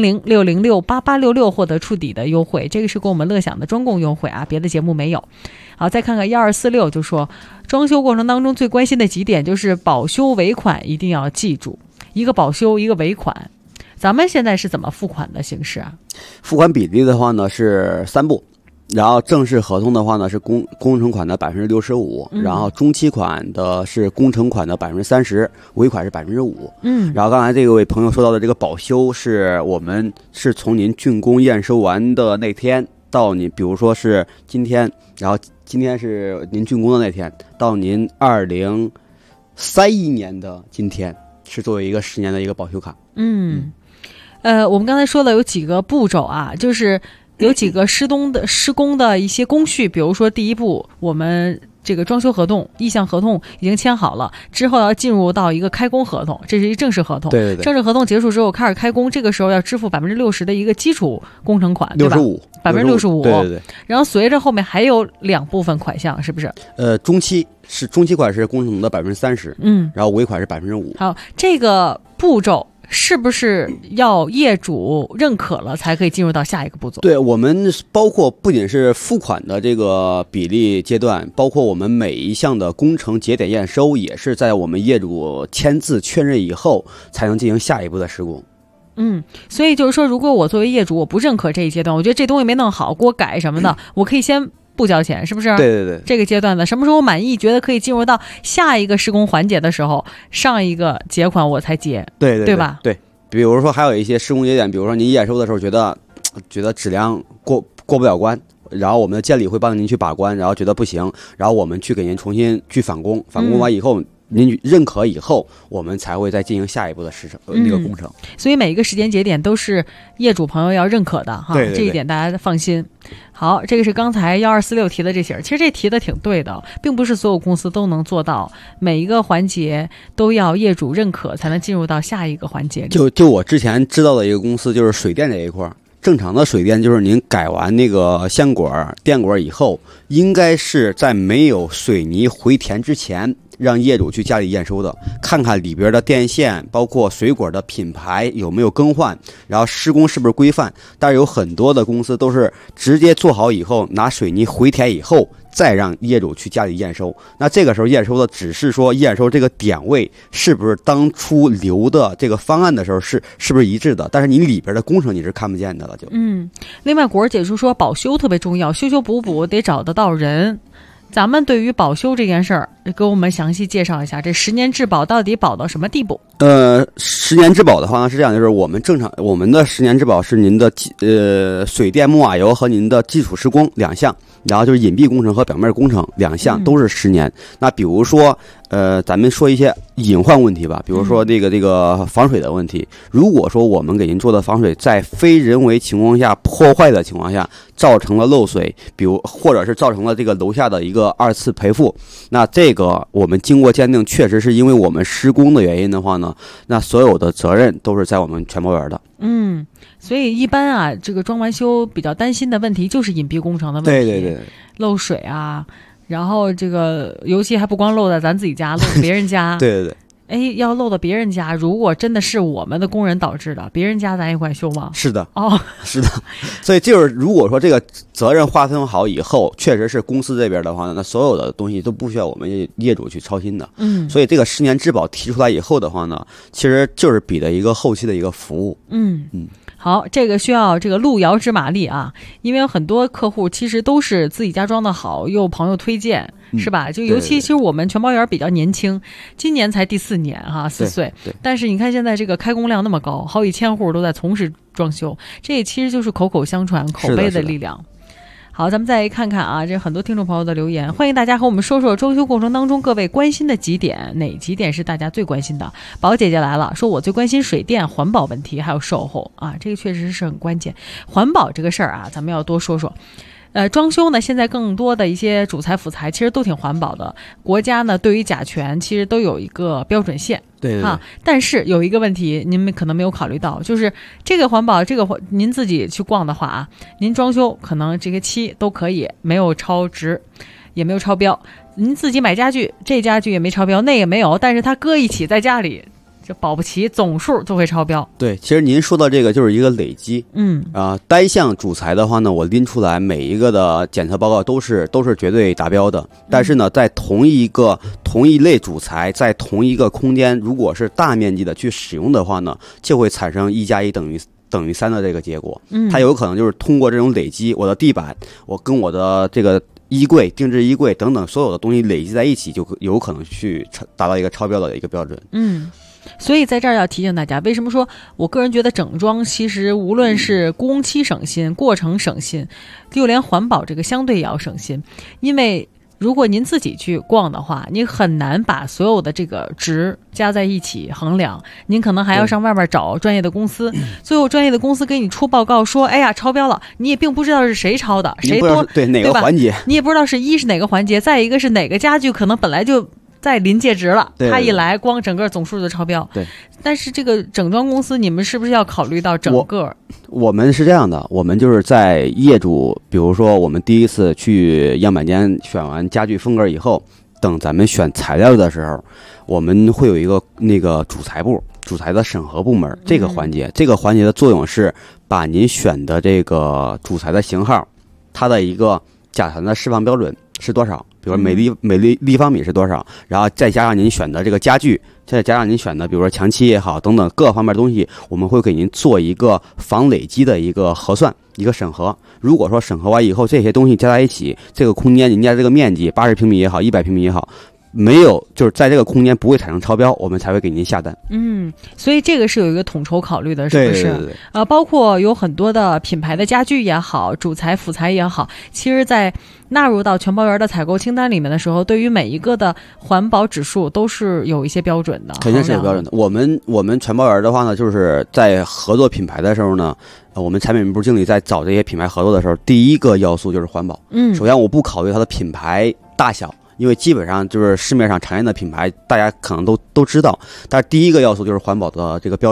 400-606-8866获得触底的优惠，这个是给我们乐享的专供优惠啊，别的节目没有。好，再看看1246，就说装修过程当中最关心的几点就是保修尾款一定要记住，一个保修一个尾款。咱们现在是怎么付款的形式啊？ 付款比例的话呢是3步，然后正式合同的话呢是工程款的65%，然后中期款的是工程款的30%，尾款是5%。然后刚才这位朋友说到的这个保修，是我们是从您竣工验收完的那天到你，比如说是今天，然后今天是您竣工的那天，到您2031年的今天，是作为一个10年的一个保修卡。 我们刚才说的有几个步骤啊，就是有几个施工的一些工序，比如说第一步，我们这个装修合同、意向合同已经签好了，之后要进入到一个开工合同，这是一正式合同。 对。 正式合同结束之后开始开工，这个时候要支付60%的一个基础工程款，对吧？65%。 对。 然后随着后面还有2部分款项，是不是？ 中期款是工程的30%，然后尾款是5%。 好，这个步骤是不是要业主认可了才可以进入到下一个步骤？ 对，我们包括不仅是付款的这个比例阶段，包括我们每一项的工程节点验收，也是在我们业主签字确认以后才能进行下一步的施工。 所以就是说，如果我作为业主我不认可这一阶段，我觉得这东西没弄好，给我改什么的，我可以先不交钱，是不是？ 对。 这个阶段的什么时候满意，觉得可以进入到下一个施工环节的时候，上一个结款我才结。对吧？ 对。比如说还有一些施工节点，比如说您验收的时候觉得质量过不了关，然后我们的监理会帮您去把关，然后觉得不行，然后我们去给您重新去返工完以后，您认可以后，我们才会再进行下一步的那个工程。 所以每一个时间节点都是业主朋友要认可的哈， 对， 这一点大家放心。好，这个是刚才1246提的这些，其实这提的挺对的，并不是所有公司都能做到每一个环节都要业主认可才能进入到下一个环节里。 就我之前知道的一个公司，就是水电这一块， 正常的水电就是您改完那个线管、电管以后，应该是在没有水泥回填之前，让业主去家里验收的，看看里边的电线，包括水管的品牌有没有更换，然后施工是不是规范。但是有很多的公司都是直接做好以后，拿水泥回填以后，再让业主去家里验收。那这个时候验收的只是说验收这个点位是不是当初留的这个方案的时候是不是一致的，但是你里边的工程你是看不见的了就。 另外果儿姐说保修特别重要，修修补补得找得到人。咱们对于保修这件事儿，给我们详细介绍一下，这10年质保到底保到什么地步 ？10年质保的话呢是这样，就是我们的10年质保是您的水电木瓦油和您的基础施工2项，然后就是隐蔽工程和表面工程2项都是10年。那比如说咱们说一些隐患问题吧，比如说这个防水的问题。如果说我们给您做的防水在非人为情况下破坏的情况下造成了漏水，比如或者是造成了这个楼下的一个2次赔付，那这个我们经过鉴定确实是因为我们施工的原因的话呢，那所有的责任都是在我们全包园的。 所以一般啊，这个装完修比较担心的问题就是隐蔽工程的问题， 对， 漏水啊，然后这个尤其还不光漏在咱自己家，漏在别人家。 对， 要漏到别人家，如果真的是我们的工人导致的，别人家咱也管修吗？ 是的，是的。所以就是如果说这个责任划分好以后，确实是公司这边的话呢，那所有的东西都不需要我们业主去操心的。所以这个10年质保提出来以后的话呢，其实就是比的一个后期的一个服务。 好，这个需要这个路遥知马力啊，因为有很多客户其实都是自己家装的好，又朋友推荐，是吧？就尤其其实我们全包园比较年轻，今年才第4年哈，4岁。但是你看现在这个开工量那么高，好几千户都在从事装修，这也其实就是口口相传、口碑的力量。好，咱们再看看啊，这很多听众朋友的留言，欢迎大家和我们说说装修过程当中各位关心的几点，哪几点是大家最关心的？宝姐姐来了，说我最关心水电环保问题，还有售后啊，这个确实是很关键。环保这个事儿啊，咱们要多说说。装修呢，现在更多的一些主材辅材其实都挺环保的。国家呢，对于甲醛其实都有一个标准线， 对但是有一个问题，您们可能没有考虑到，就是这个环保，您自己去逛的话啊，您装修可能这个期都可以没有超值，也没有超标。您自己买家具，这家具也没超标，那也没有，但是它搁一起在家里，就保不齐总数就会超标。 对，其实您说的这个就是一个累积。单项主材的话呢，我拎出来每一个的检测报告都是绝对达标的。但是呢，在同一类主材，在同一个空间，如果是大面积的去使用的话呢，就会产生1+1等于3的这个结果。它有可能就是通过这种累积，我的地板，我跟我的这个衣柜、定制衣柜等等所有的东西累积在一起，就有可能去达到一个超标的一个标准。 所以在这儿要提醒大家，为什么说我个人觉得整装其实无论是工期省心、过程省心，就连环保这个相对也要省心。因为如果您自己去逛的话，你很难把所有的这个值加在一起衡量，您可能还要上外面找专业的公司，最后专业的公司给你出报告说，哎呀超标了，你也并不知道是谁超的，谁多， 对哪个环节， 你也不知道是哪个环节，再一个是哪个家具可能本来就在临界值了，他一来光整个总数就超标。 对， 但是这个整装公司，你们是不是要考虑到整个？ 我们是这样的，我们就是在业主，比如说我们第一次去样板间选完家具风格以后，等咱们选材料的时候，我们会有一个那个主材部、主材的审核部门这个环节。这个环节的作用是把您选的这个主材的型号，它的一个甲醛的释放标准是多少？比如每立方米是多少，然后再加上您选的这个家具，再加上您选的比如说墙漆也好等等各方面的东西，我们会给您做一个防累积的一个核算，一个审核。如果说审核完以后这些东西加在一起，这个空间人家这个面积80平米也好100平米也好，没有就是在这个空间不会产生超标，我们才会给您下单。 所以这个是有一个统筹考虑的，是不是？ 对。 包括有很多的品牌的家具也好，主材辅材也好，其实在纳入到全包园的采购清单里面的时候，对于每一个的环保指数都是有一些标准的， 肯定是有标准的。我们全包园的话呢，就是在合作品牌的时候呢，我们产品部经理在找这些品牌合作的时候，第一个要素就是环保。首先我不考虑它的品牌大小，因为基本上就是市面上常见的品牌大家可能都知道，但是第一个要素就是环保的这个标准。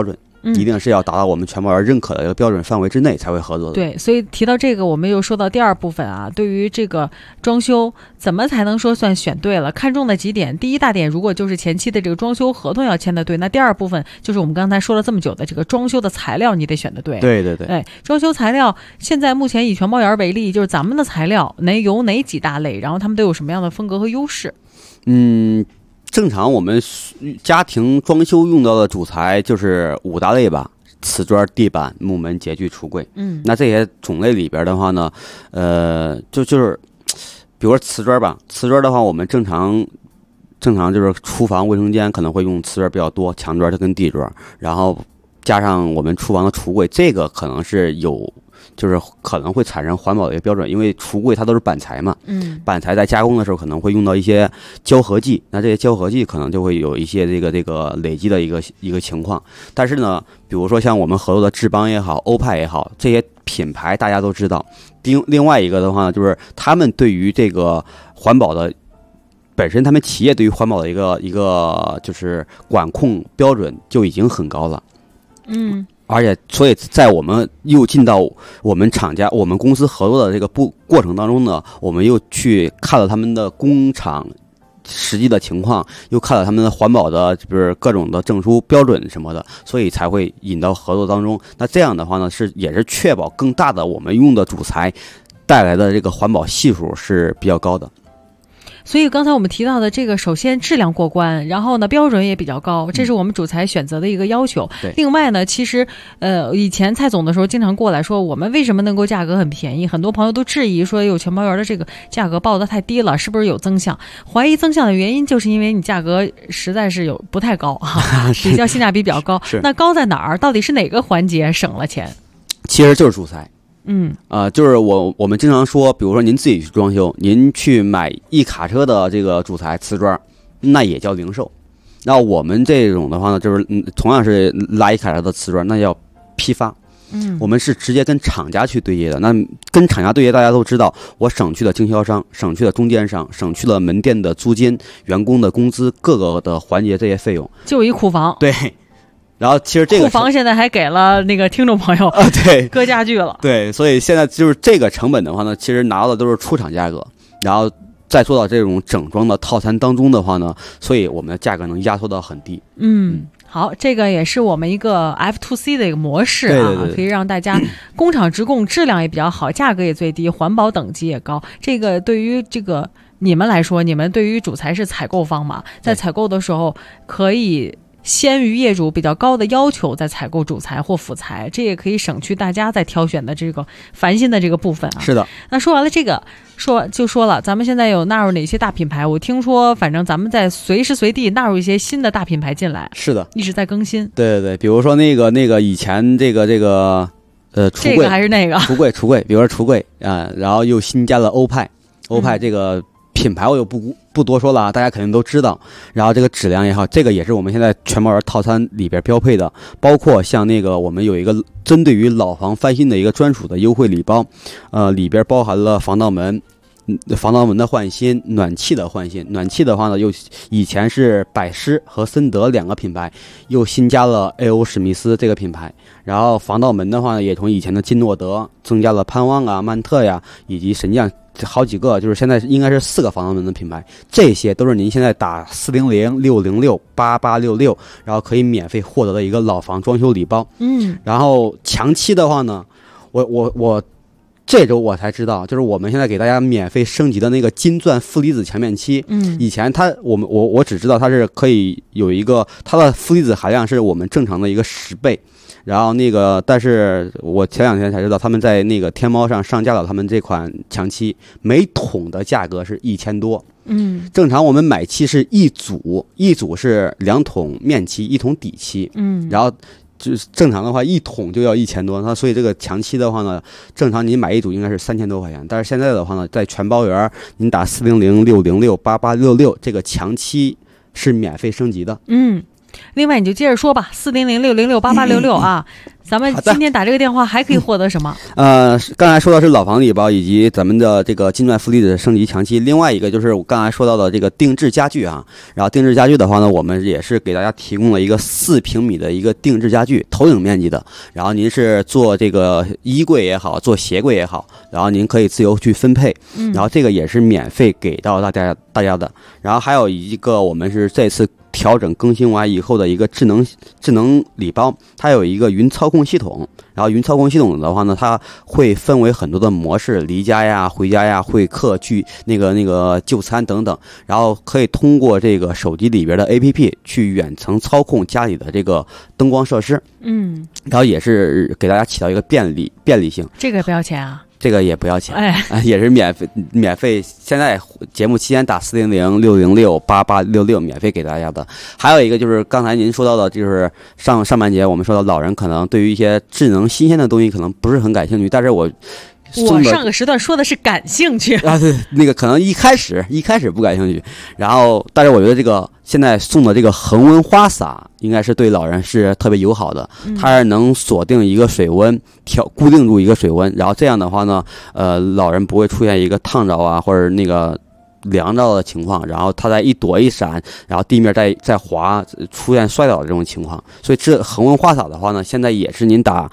一定是要达到我们全包园认可的一个标准范围之内才会合作的。 对，所以提到这个，我们又说到第二部分啊，对于这个装修怎么才能说算选对了？看中的几点，第一大点如果就是前期的这个装修合同要签的对，那第二部分就是我们刚才说了这么久的这个装修的材料你得选的对。 对对对， 哎，装修材料现在目前以全包园为例，就是咱们的材料有哪几大类，然后他们都有什么样的风格和优势？ 正常我们家庭装修用到的主材就是5大类吧。瓷砖、地板、木门、洁具、橱柜。那这些种类里边的话呢，就是比如说瓷砖吧，瓷砖的话，我们正常就是厨房、卫生间可能会用瓷砖比较多，墙砖它跟地砖，然后加上我们厨房的橱柜，这个可能是就是可能会产生环保的一个标准，因为橱柜它都是板材嘛，板材在加工的时候可能会用到一些胶合剂，那这些胶合剂可能就会有一些这个累积的一个情况。但是呢，比如说像我们合作的志邦也好，欧派也好，这些品牌大家都知道。另外一个的话呢，就是他们对于这个环保的本身，他们企业对于环保的一个就是管控标准就已经很高了。而且，所以在我们又进到我们厂家、我们公司合作的这个过程当中呢，我们又去看了他们的工厂实际的情况，又看了他们的环保的，就是各种的证书标准什么的，所以才会引到合作当中。那这样的话呢，也是确保更大的我们用的主材带来的这个环保系数是比较高的。 所以刚才我们提到的这个，首先质量过关，然后呢标准也比较高，这是我们主材选择的一个要求。另外呢，其实以前蔡总的时候经常过来说，我们为什么能够价格很便宜？很多朋友都质疑说，有全包园的这个价格报得太低了，是不是有增项？怀疑增项的原因就是因为你价格实在是不太高啊，比较性价比比较高。那高在哪儿？到底是哪个环节省了钱？ 其实就是主材。就是我们经常说，比如说您自己去装修，您去买一卡车的这个主材瓷砖，那也叫零售。那我们这种的话呢，就是同样是拉一卡车的瓷砖，那叫批发。我们是直接跟厂家去对接的。那跟厂家对接，大家都知道，我省去了经销商，省去了中间商，省去了门店的租金、员工的工资各个的环节这些费用， 就一库房。 对。然后其实这个库房现在还给了那个听众朋友对， 搁家具了。 对，所以现在就是这个成本的话呢，其实拿到的都是出厂价格，然后再做到这种整装的套餐当中的话呢，所以我们的价格能压缩到很低。 好，这个也是我们一个 F2C 的一个模式啊， 对， 可以让大家工厂直供，质量也比较好，价格也最低，环保等级也高。这个对于这个你们来说，你们对于主材是采购方嘛，在采购的时候可以先于业主比较高的要求在采购主材或辅材，这也可以省去大家在挑选的这个烦心的这个部分啊。 是的。 那说完了这个，说了，咱们现在有纳入哪些大品牌？我听说，反正咱们在随时随地纳入一些新的大品牌进来。 是的， 一直在更新。 对，比如说那个以前这个橱柜， 这个还是那个橱柜，比如说橱柜啊，然后又新加了欧派这个品牌我就不多说了啊，大家肯定都知道。然后这个质量也好，这个也是我们现在全包园套餐里边标配的，包括像那个我们有一个针对于老房翻新的一个专属的优惠礼包，里边包含了防盗门的换新，暖气的换新。暖气的话呢，又以前是百诗和森德2个品牌，又新加了 A.O. 史密斯这个品牌。然后防盗门的话呢，也从以前的金诺德增加了潘旺啊、曼特呀，以及神将好几个，就是现在应该是4个防盗门的品牌。这些都是您现在打400-606-8866，然后可以免费获得的一个老房装修礼包。然后墙漆的话呢，我这周我才知道，就是我们现在给大家免费升级的那个金钻负离子墙面漆。以前我只知道它是可以有一个它的负离子含量是我们正常的一个10倍。然后但是我前2天才知道，他们在那个天猫上上架了他们这款墙漆，每桶的价格是1000多。正常我们买漆是一组是2桶面漆，1桶底漆。然后就是正常的话1桶就要1000多，那所以这个墙漆的话呢，正常您买一组应该是3000多块钱，但是现在的话呢，在全包园您打400-606-8866，这个墙漆是免费升级的。 另外你就接着说吧，400-606-8866啊。咱们今天打这个电话还可以获得什么？ 刚才说的是老房礼包以及咱们的这个金钻福利的升级强期，另外一个就是我刚才说到的这个定制家具啊。然后定制家具的话呢，我们也是给大家提供了一个4平米的一个定制家具，投影面积的。然后您是做这个衣柜也好，做鞋柜也好，然后您可以自由去分配。然后这个也是免费给到大家的。然后还有一个我们是这次调整更新完以后的一个智能礼包，它有一个云操控系统。然后云操控系统的话呢，它会分为很多的模式，离家呀、回家呀、会客、那个就餐等等，然后可以通过这个手机里边的 APP 去远程操控家里的这个灯光设施。然后也是给大家起到一个便利性。 这个不要钱啊？ 这个也不要钱，也是免费。现在节目期间打400-606-8866免费给大家的。还有一个就是刚才您说到的，就是上半节我们说到老人可能对于一些智能新鲜的东西可能不是很感兴趣，但是我上个时段说的是感兴趣啊，对，那个可能一开始不感兴趣，然后但是我觉得这个现在送的这个恒温花洒应该是对老人是特别友好的，它是能锁定一个水温，固定住一个水温，然后这样的话呢，老人不会出现一个烫着啊或者那个凉着的情况，然后它再一躲一闪，然后地面再滑，出现摔倒的这种情况。所以这恒温花洒的话呢，现在也是您打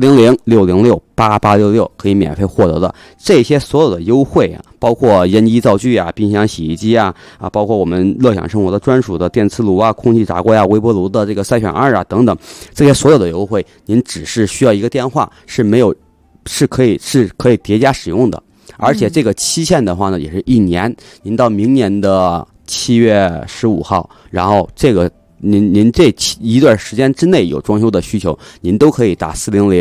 400-606-8866可以免费获得的。这些所有的优惠啊，包括烟机灶具啊、冰箱洗衣机啊，包括我们乐享生活的专属的电磁炉啊、空气炸锅呀、微波炉的这个3选2啊等等，这些所有的优惠，您只是需要一个电话，是可以叠加使用的。而且这个期限的话呢，也是1年，您到明年的7月15号，然后这个您这一段时间之内有装修的需求，您都可以打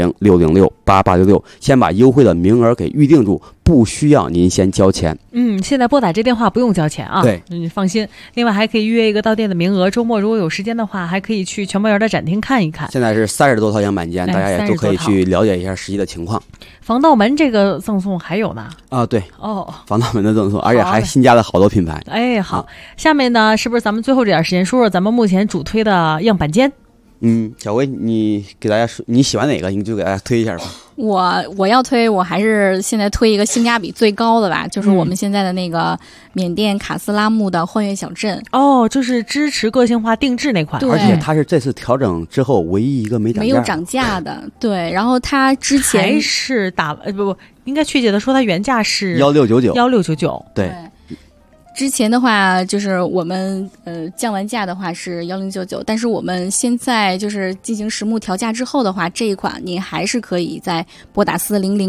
400-606-8866，先把优惠的名额给预定住，不需要您先交钱。 现在拨打这电话不用交钱啊， 对， 你放心。另外还可以预约一个到店的名额，周末如果有时间的话，还可以去全博园的展厅看一看。 现在是30多套样板间，大家也都可以去了解一下实际的情况。 防盗门这个赠送还有呢？ 啊，对， 哦， 防盗门的赠送，而且还新加了好多品牌。 好，下面呢，是不是咱们最后这点时间说说咱们目前主推的样板间？ 小薇，你给大家说你喜欢哪个，你就给大家推一下吧。 我要推，我还是现在推一个性价比最高的吧，就是我们现在的那个缅甸卡斯拉木的幻月小镇。 就是支持个性化定制那款， 而且它是这次调整之后唯一一个没有涨价的。对，然后它之前还是不应该确切的说，它原价是1699。 对。 之前的话就是我们降完价的话是1099，但是我们现在就是进行实木调价之后的话，这一款您还是可以在拨打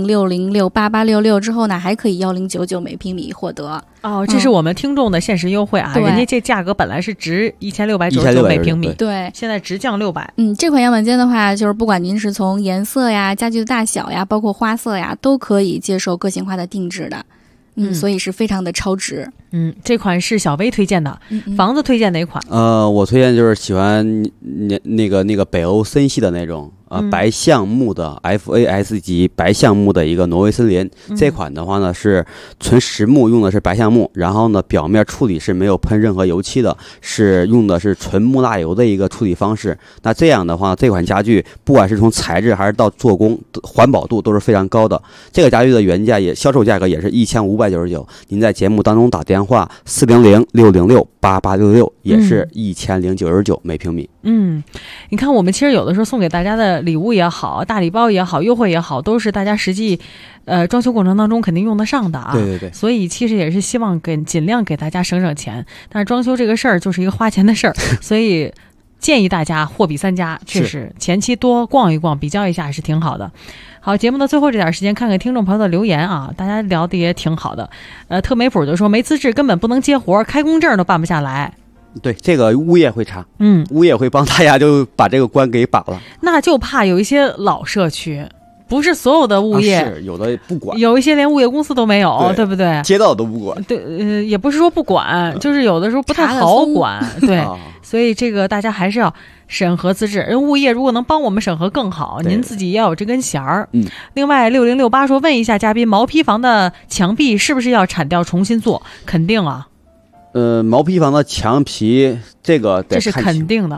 400-606-8866之后呢，还可以1099每平米获得。 这是我们听众的限时优惠啊！人家这价格本来是值1699每平米， 对， 现在直降600。 这款样板间的话，就是不管您是从颜色呀、家具的大小呀，包括花色呀，都可以接受个性化的定制的。所以是非常的超值。 这款是小薇推荐的。房子推荐哪款？ 我推荐就是喜欢那个北欧森系的那种白橡木的 FAS 级白橡木的一个挪威森林。这款的话呢是纯实木，用的是白橡木，然后呢表面处理是没有喷任何油漆的，是用的是纯木蜡油的一个处理方式。那这样的话，这款家具不管是从材质还是到做工，环保度都是非常高的。这个家具的原价销售价格也是1599，您在节目当中打电话400-606-8866也是1099每平米。 你看我们其实有的时候送给大家的礼物也好，大礼包也好，优惠也好，都是大家实际装修过程当中肯定用得上的啊。 对， 所以其实也是希望尽量给大家省钱，但是装修这个事儿就是一个花钱的事儿，所以建议大家货比三家，确实前期多逛一逛，比较一下是挺好的。好，节目的最后这点时间，看看听众朋友的留言啊，大家聊的也挺好的。特美普就说没资质根本不能接活，开工证都办不下来。 对，这个物业会查，物业会帮大家就把这个关给把了。 那就怕有一些老社区，不是所有的物业， 是有的不管， 有一些连物业公司都没有， 对不对？ 街道都不管。 对，也不是说不管，就是有的时候不太好管。对，所以这个大家还是要审核资质。人物业如果能帮我们审核更好，您自己也要有这根弦儿。另外6068说，问一下嘉宾，毛坯房的墙壁是不是要铲掉重新做？肯定啊。 毛坯房的墙皮这个得这是肯定的。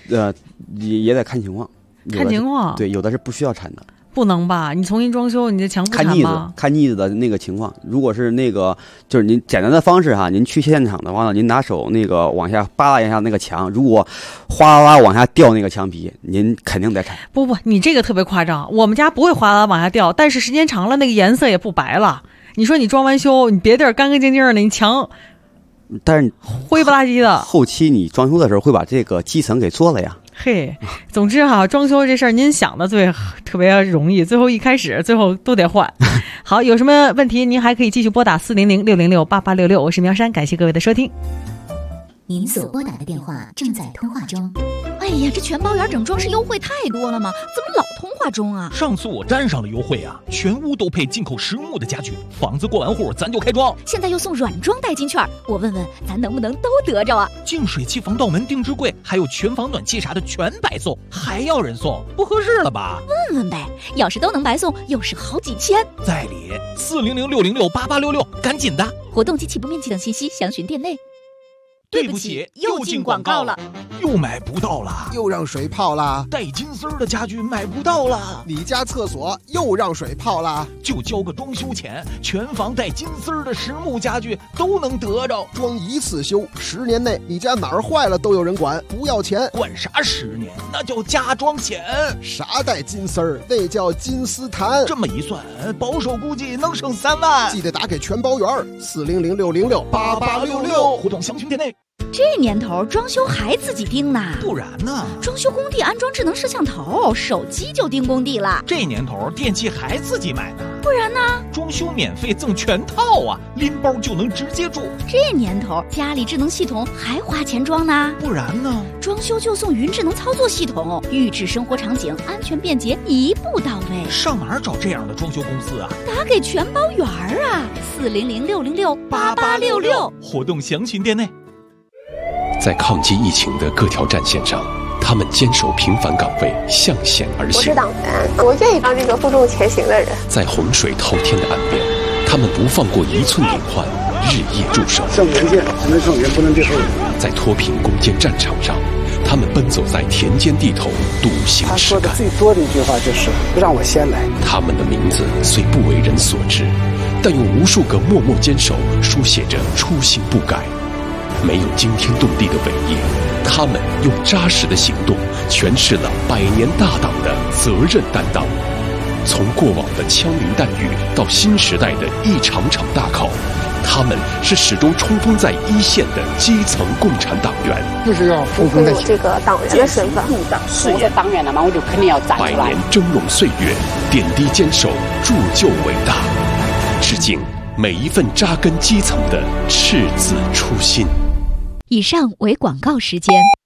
也得看情况， 看情况。 对，有的是不需要铲的。 不能吧？你重新装修，你这墙不铲吗？ 看腻子的那个情况。如果是那个，就是您简单的方式哈，您去现场的话呢，您拿手那个往下扒拉一下那个墙，如果哗啦啦往下掉那个墙皮，您肯定得铲。 不，你这个特别夸张。我们家不会哗啦啦往下掉，但是时间长了那个颜色也不白了。你说你装完修，你别地儿干干净净的，你墙， 但是灰不拉几的。 后期你装修的时候会把这个基层给做了呀。 嘿，总之哈，装修这事儿您想的特别容易，最后最后都得换。好，有什么问题您还可以继续拨打400-606-8866，我是苗山，感谢各位的收听。 您所拨打的电话正在通话中。 哎呀，这全包园整装饰优惠太多了吗？怎么老通话中啊？ 上次我沾上了优惠啊，全屋都配进口实木的家具，房子过完户咱就开装。 现在又送软装代金券，我问问咱能不能都得着啊？ 净水器、防盗门、定制柜，还有全房暖气啥的全白送，还要人送，不合适了吧？ 问问呗，要是都能白送，又是好几千。 在理，400-606-8866，赶紧的。 活动及起步面积等信息详询店内。 对不起，又进广告了，又买不到了， 又让水泡了， 带金丝的家具买不到了， 你家厕所又让水泡了， 就交个装修钱，全房带金丝的实木家具都能得着， 装一次修，10年内你家哪儿坏了都有人管，不要钱。 管啥10年？那叫加装钱。 啥带金丝儿？那叫金丝檀。 这么一算，保守估计能省3万。 记得打给全包园，400-606-8866， 活动详询店内。 这年头装修还自己盯呢？ 不然呢？ 装修工地安装智能摄像头，手机就盯工地了。 这年头电器还自己买呢？ 不然呢？ 装修免费赠全套啊，拎包就能直接住。 这年头家里智能系统还花钱装呢？ 不然呢？ 装修就送云智能操作系统，预制生活场景，安全便捷，一步到位。 上哪儿找这样的装修公司啊？ 打给全包园啊，400-606-8866， 活动详询店内。 在抗击疫情的各条战线上，他们坚守平凡岗位，向险而行。 我是党员，我愿意当这个负重前行的人。 在洪水滔天的岸边，他们不放过一寸隐患，日夜驻守。 胜前线才能胜援，不能退后。 在脱贫攻坚战场上，他们奔走在田间地头，笃行实干。 他说的最多的一句话就是“让我先来”。 他们的名字虽不为人所知，但用无数个默默坚守，书写着初心不改。没有惊天动地的伟业，他们用扎实的行动诠释了100年大党的责任担当。从过往的枪林弹雨到新时代的一场场大考，他们是始终冲锋在一线的基层共产党员。 就是要不会有这个党员的身份， 我是党员了嘛，我就肯定要站出来。 100年峥嵘岁月，点滴坚守，铸就伟大。致敬每一份扎根基层的赤子初心。 以上为广告时间。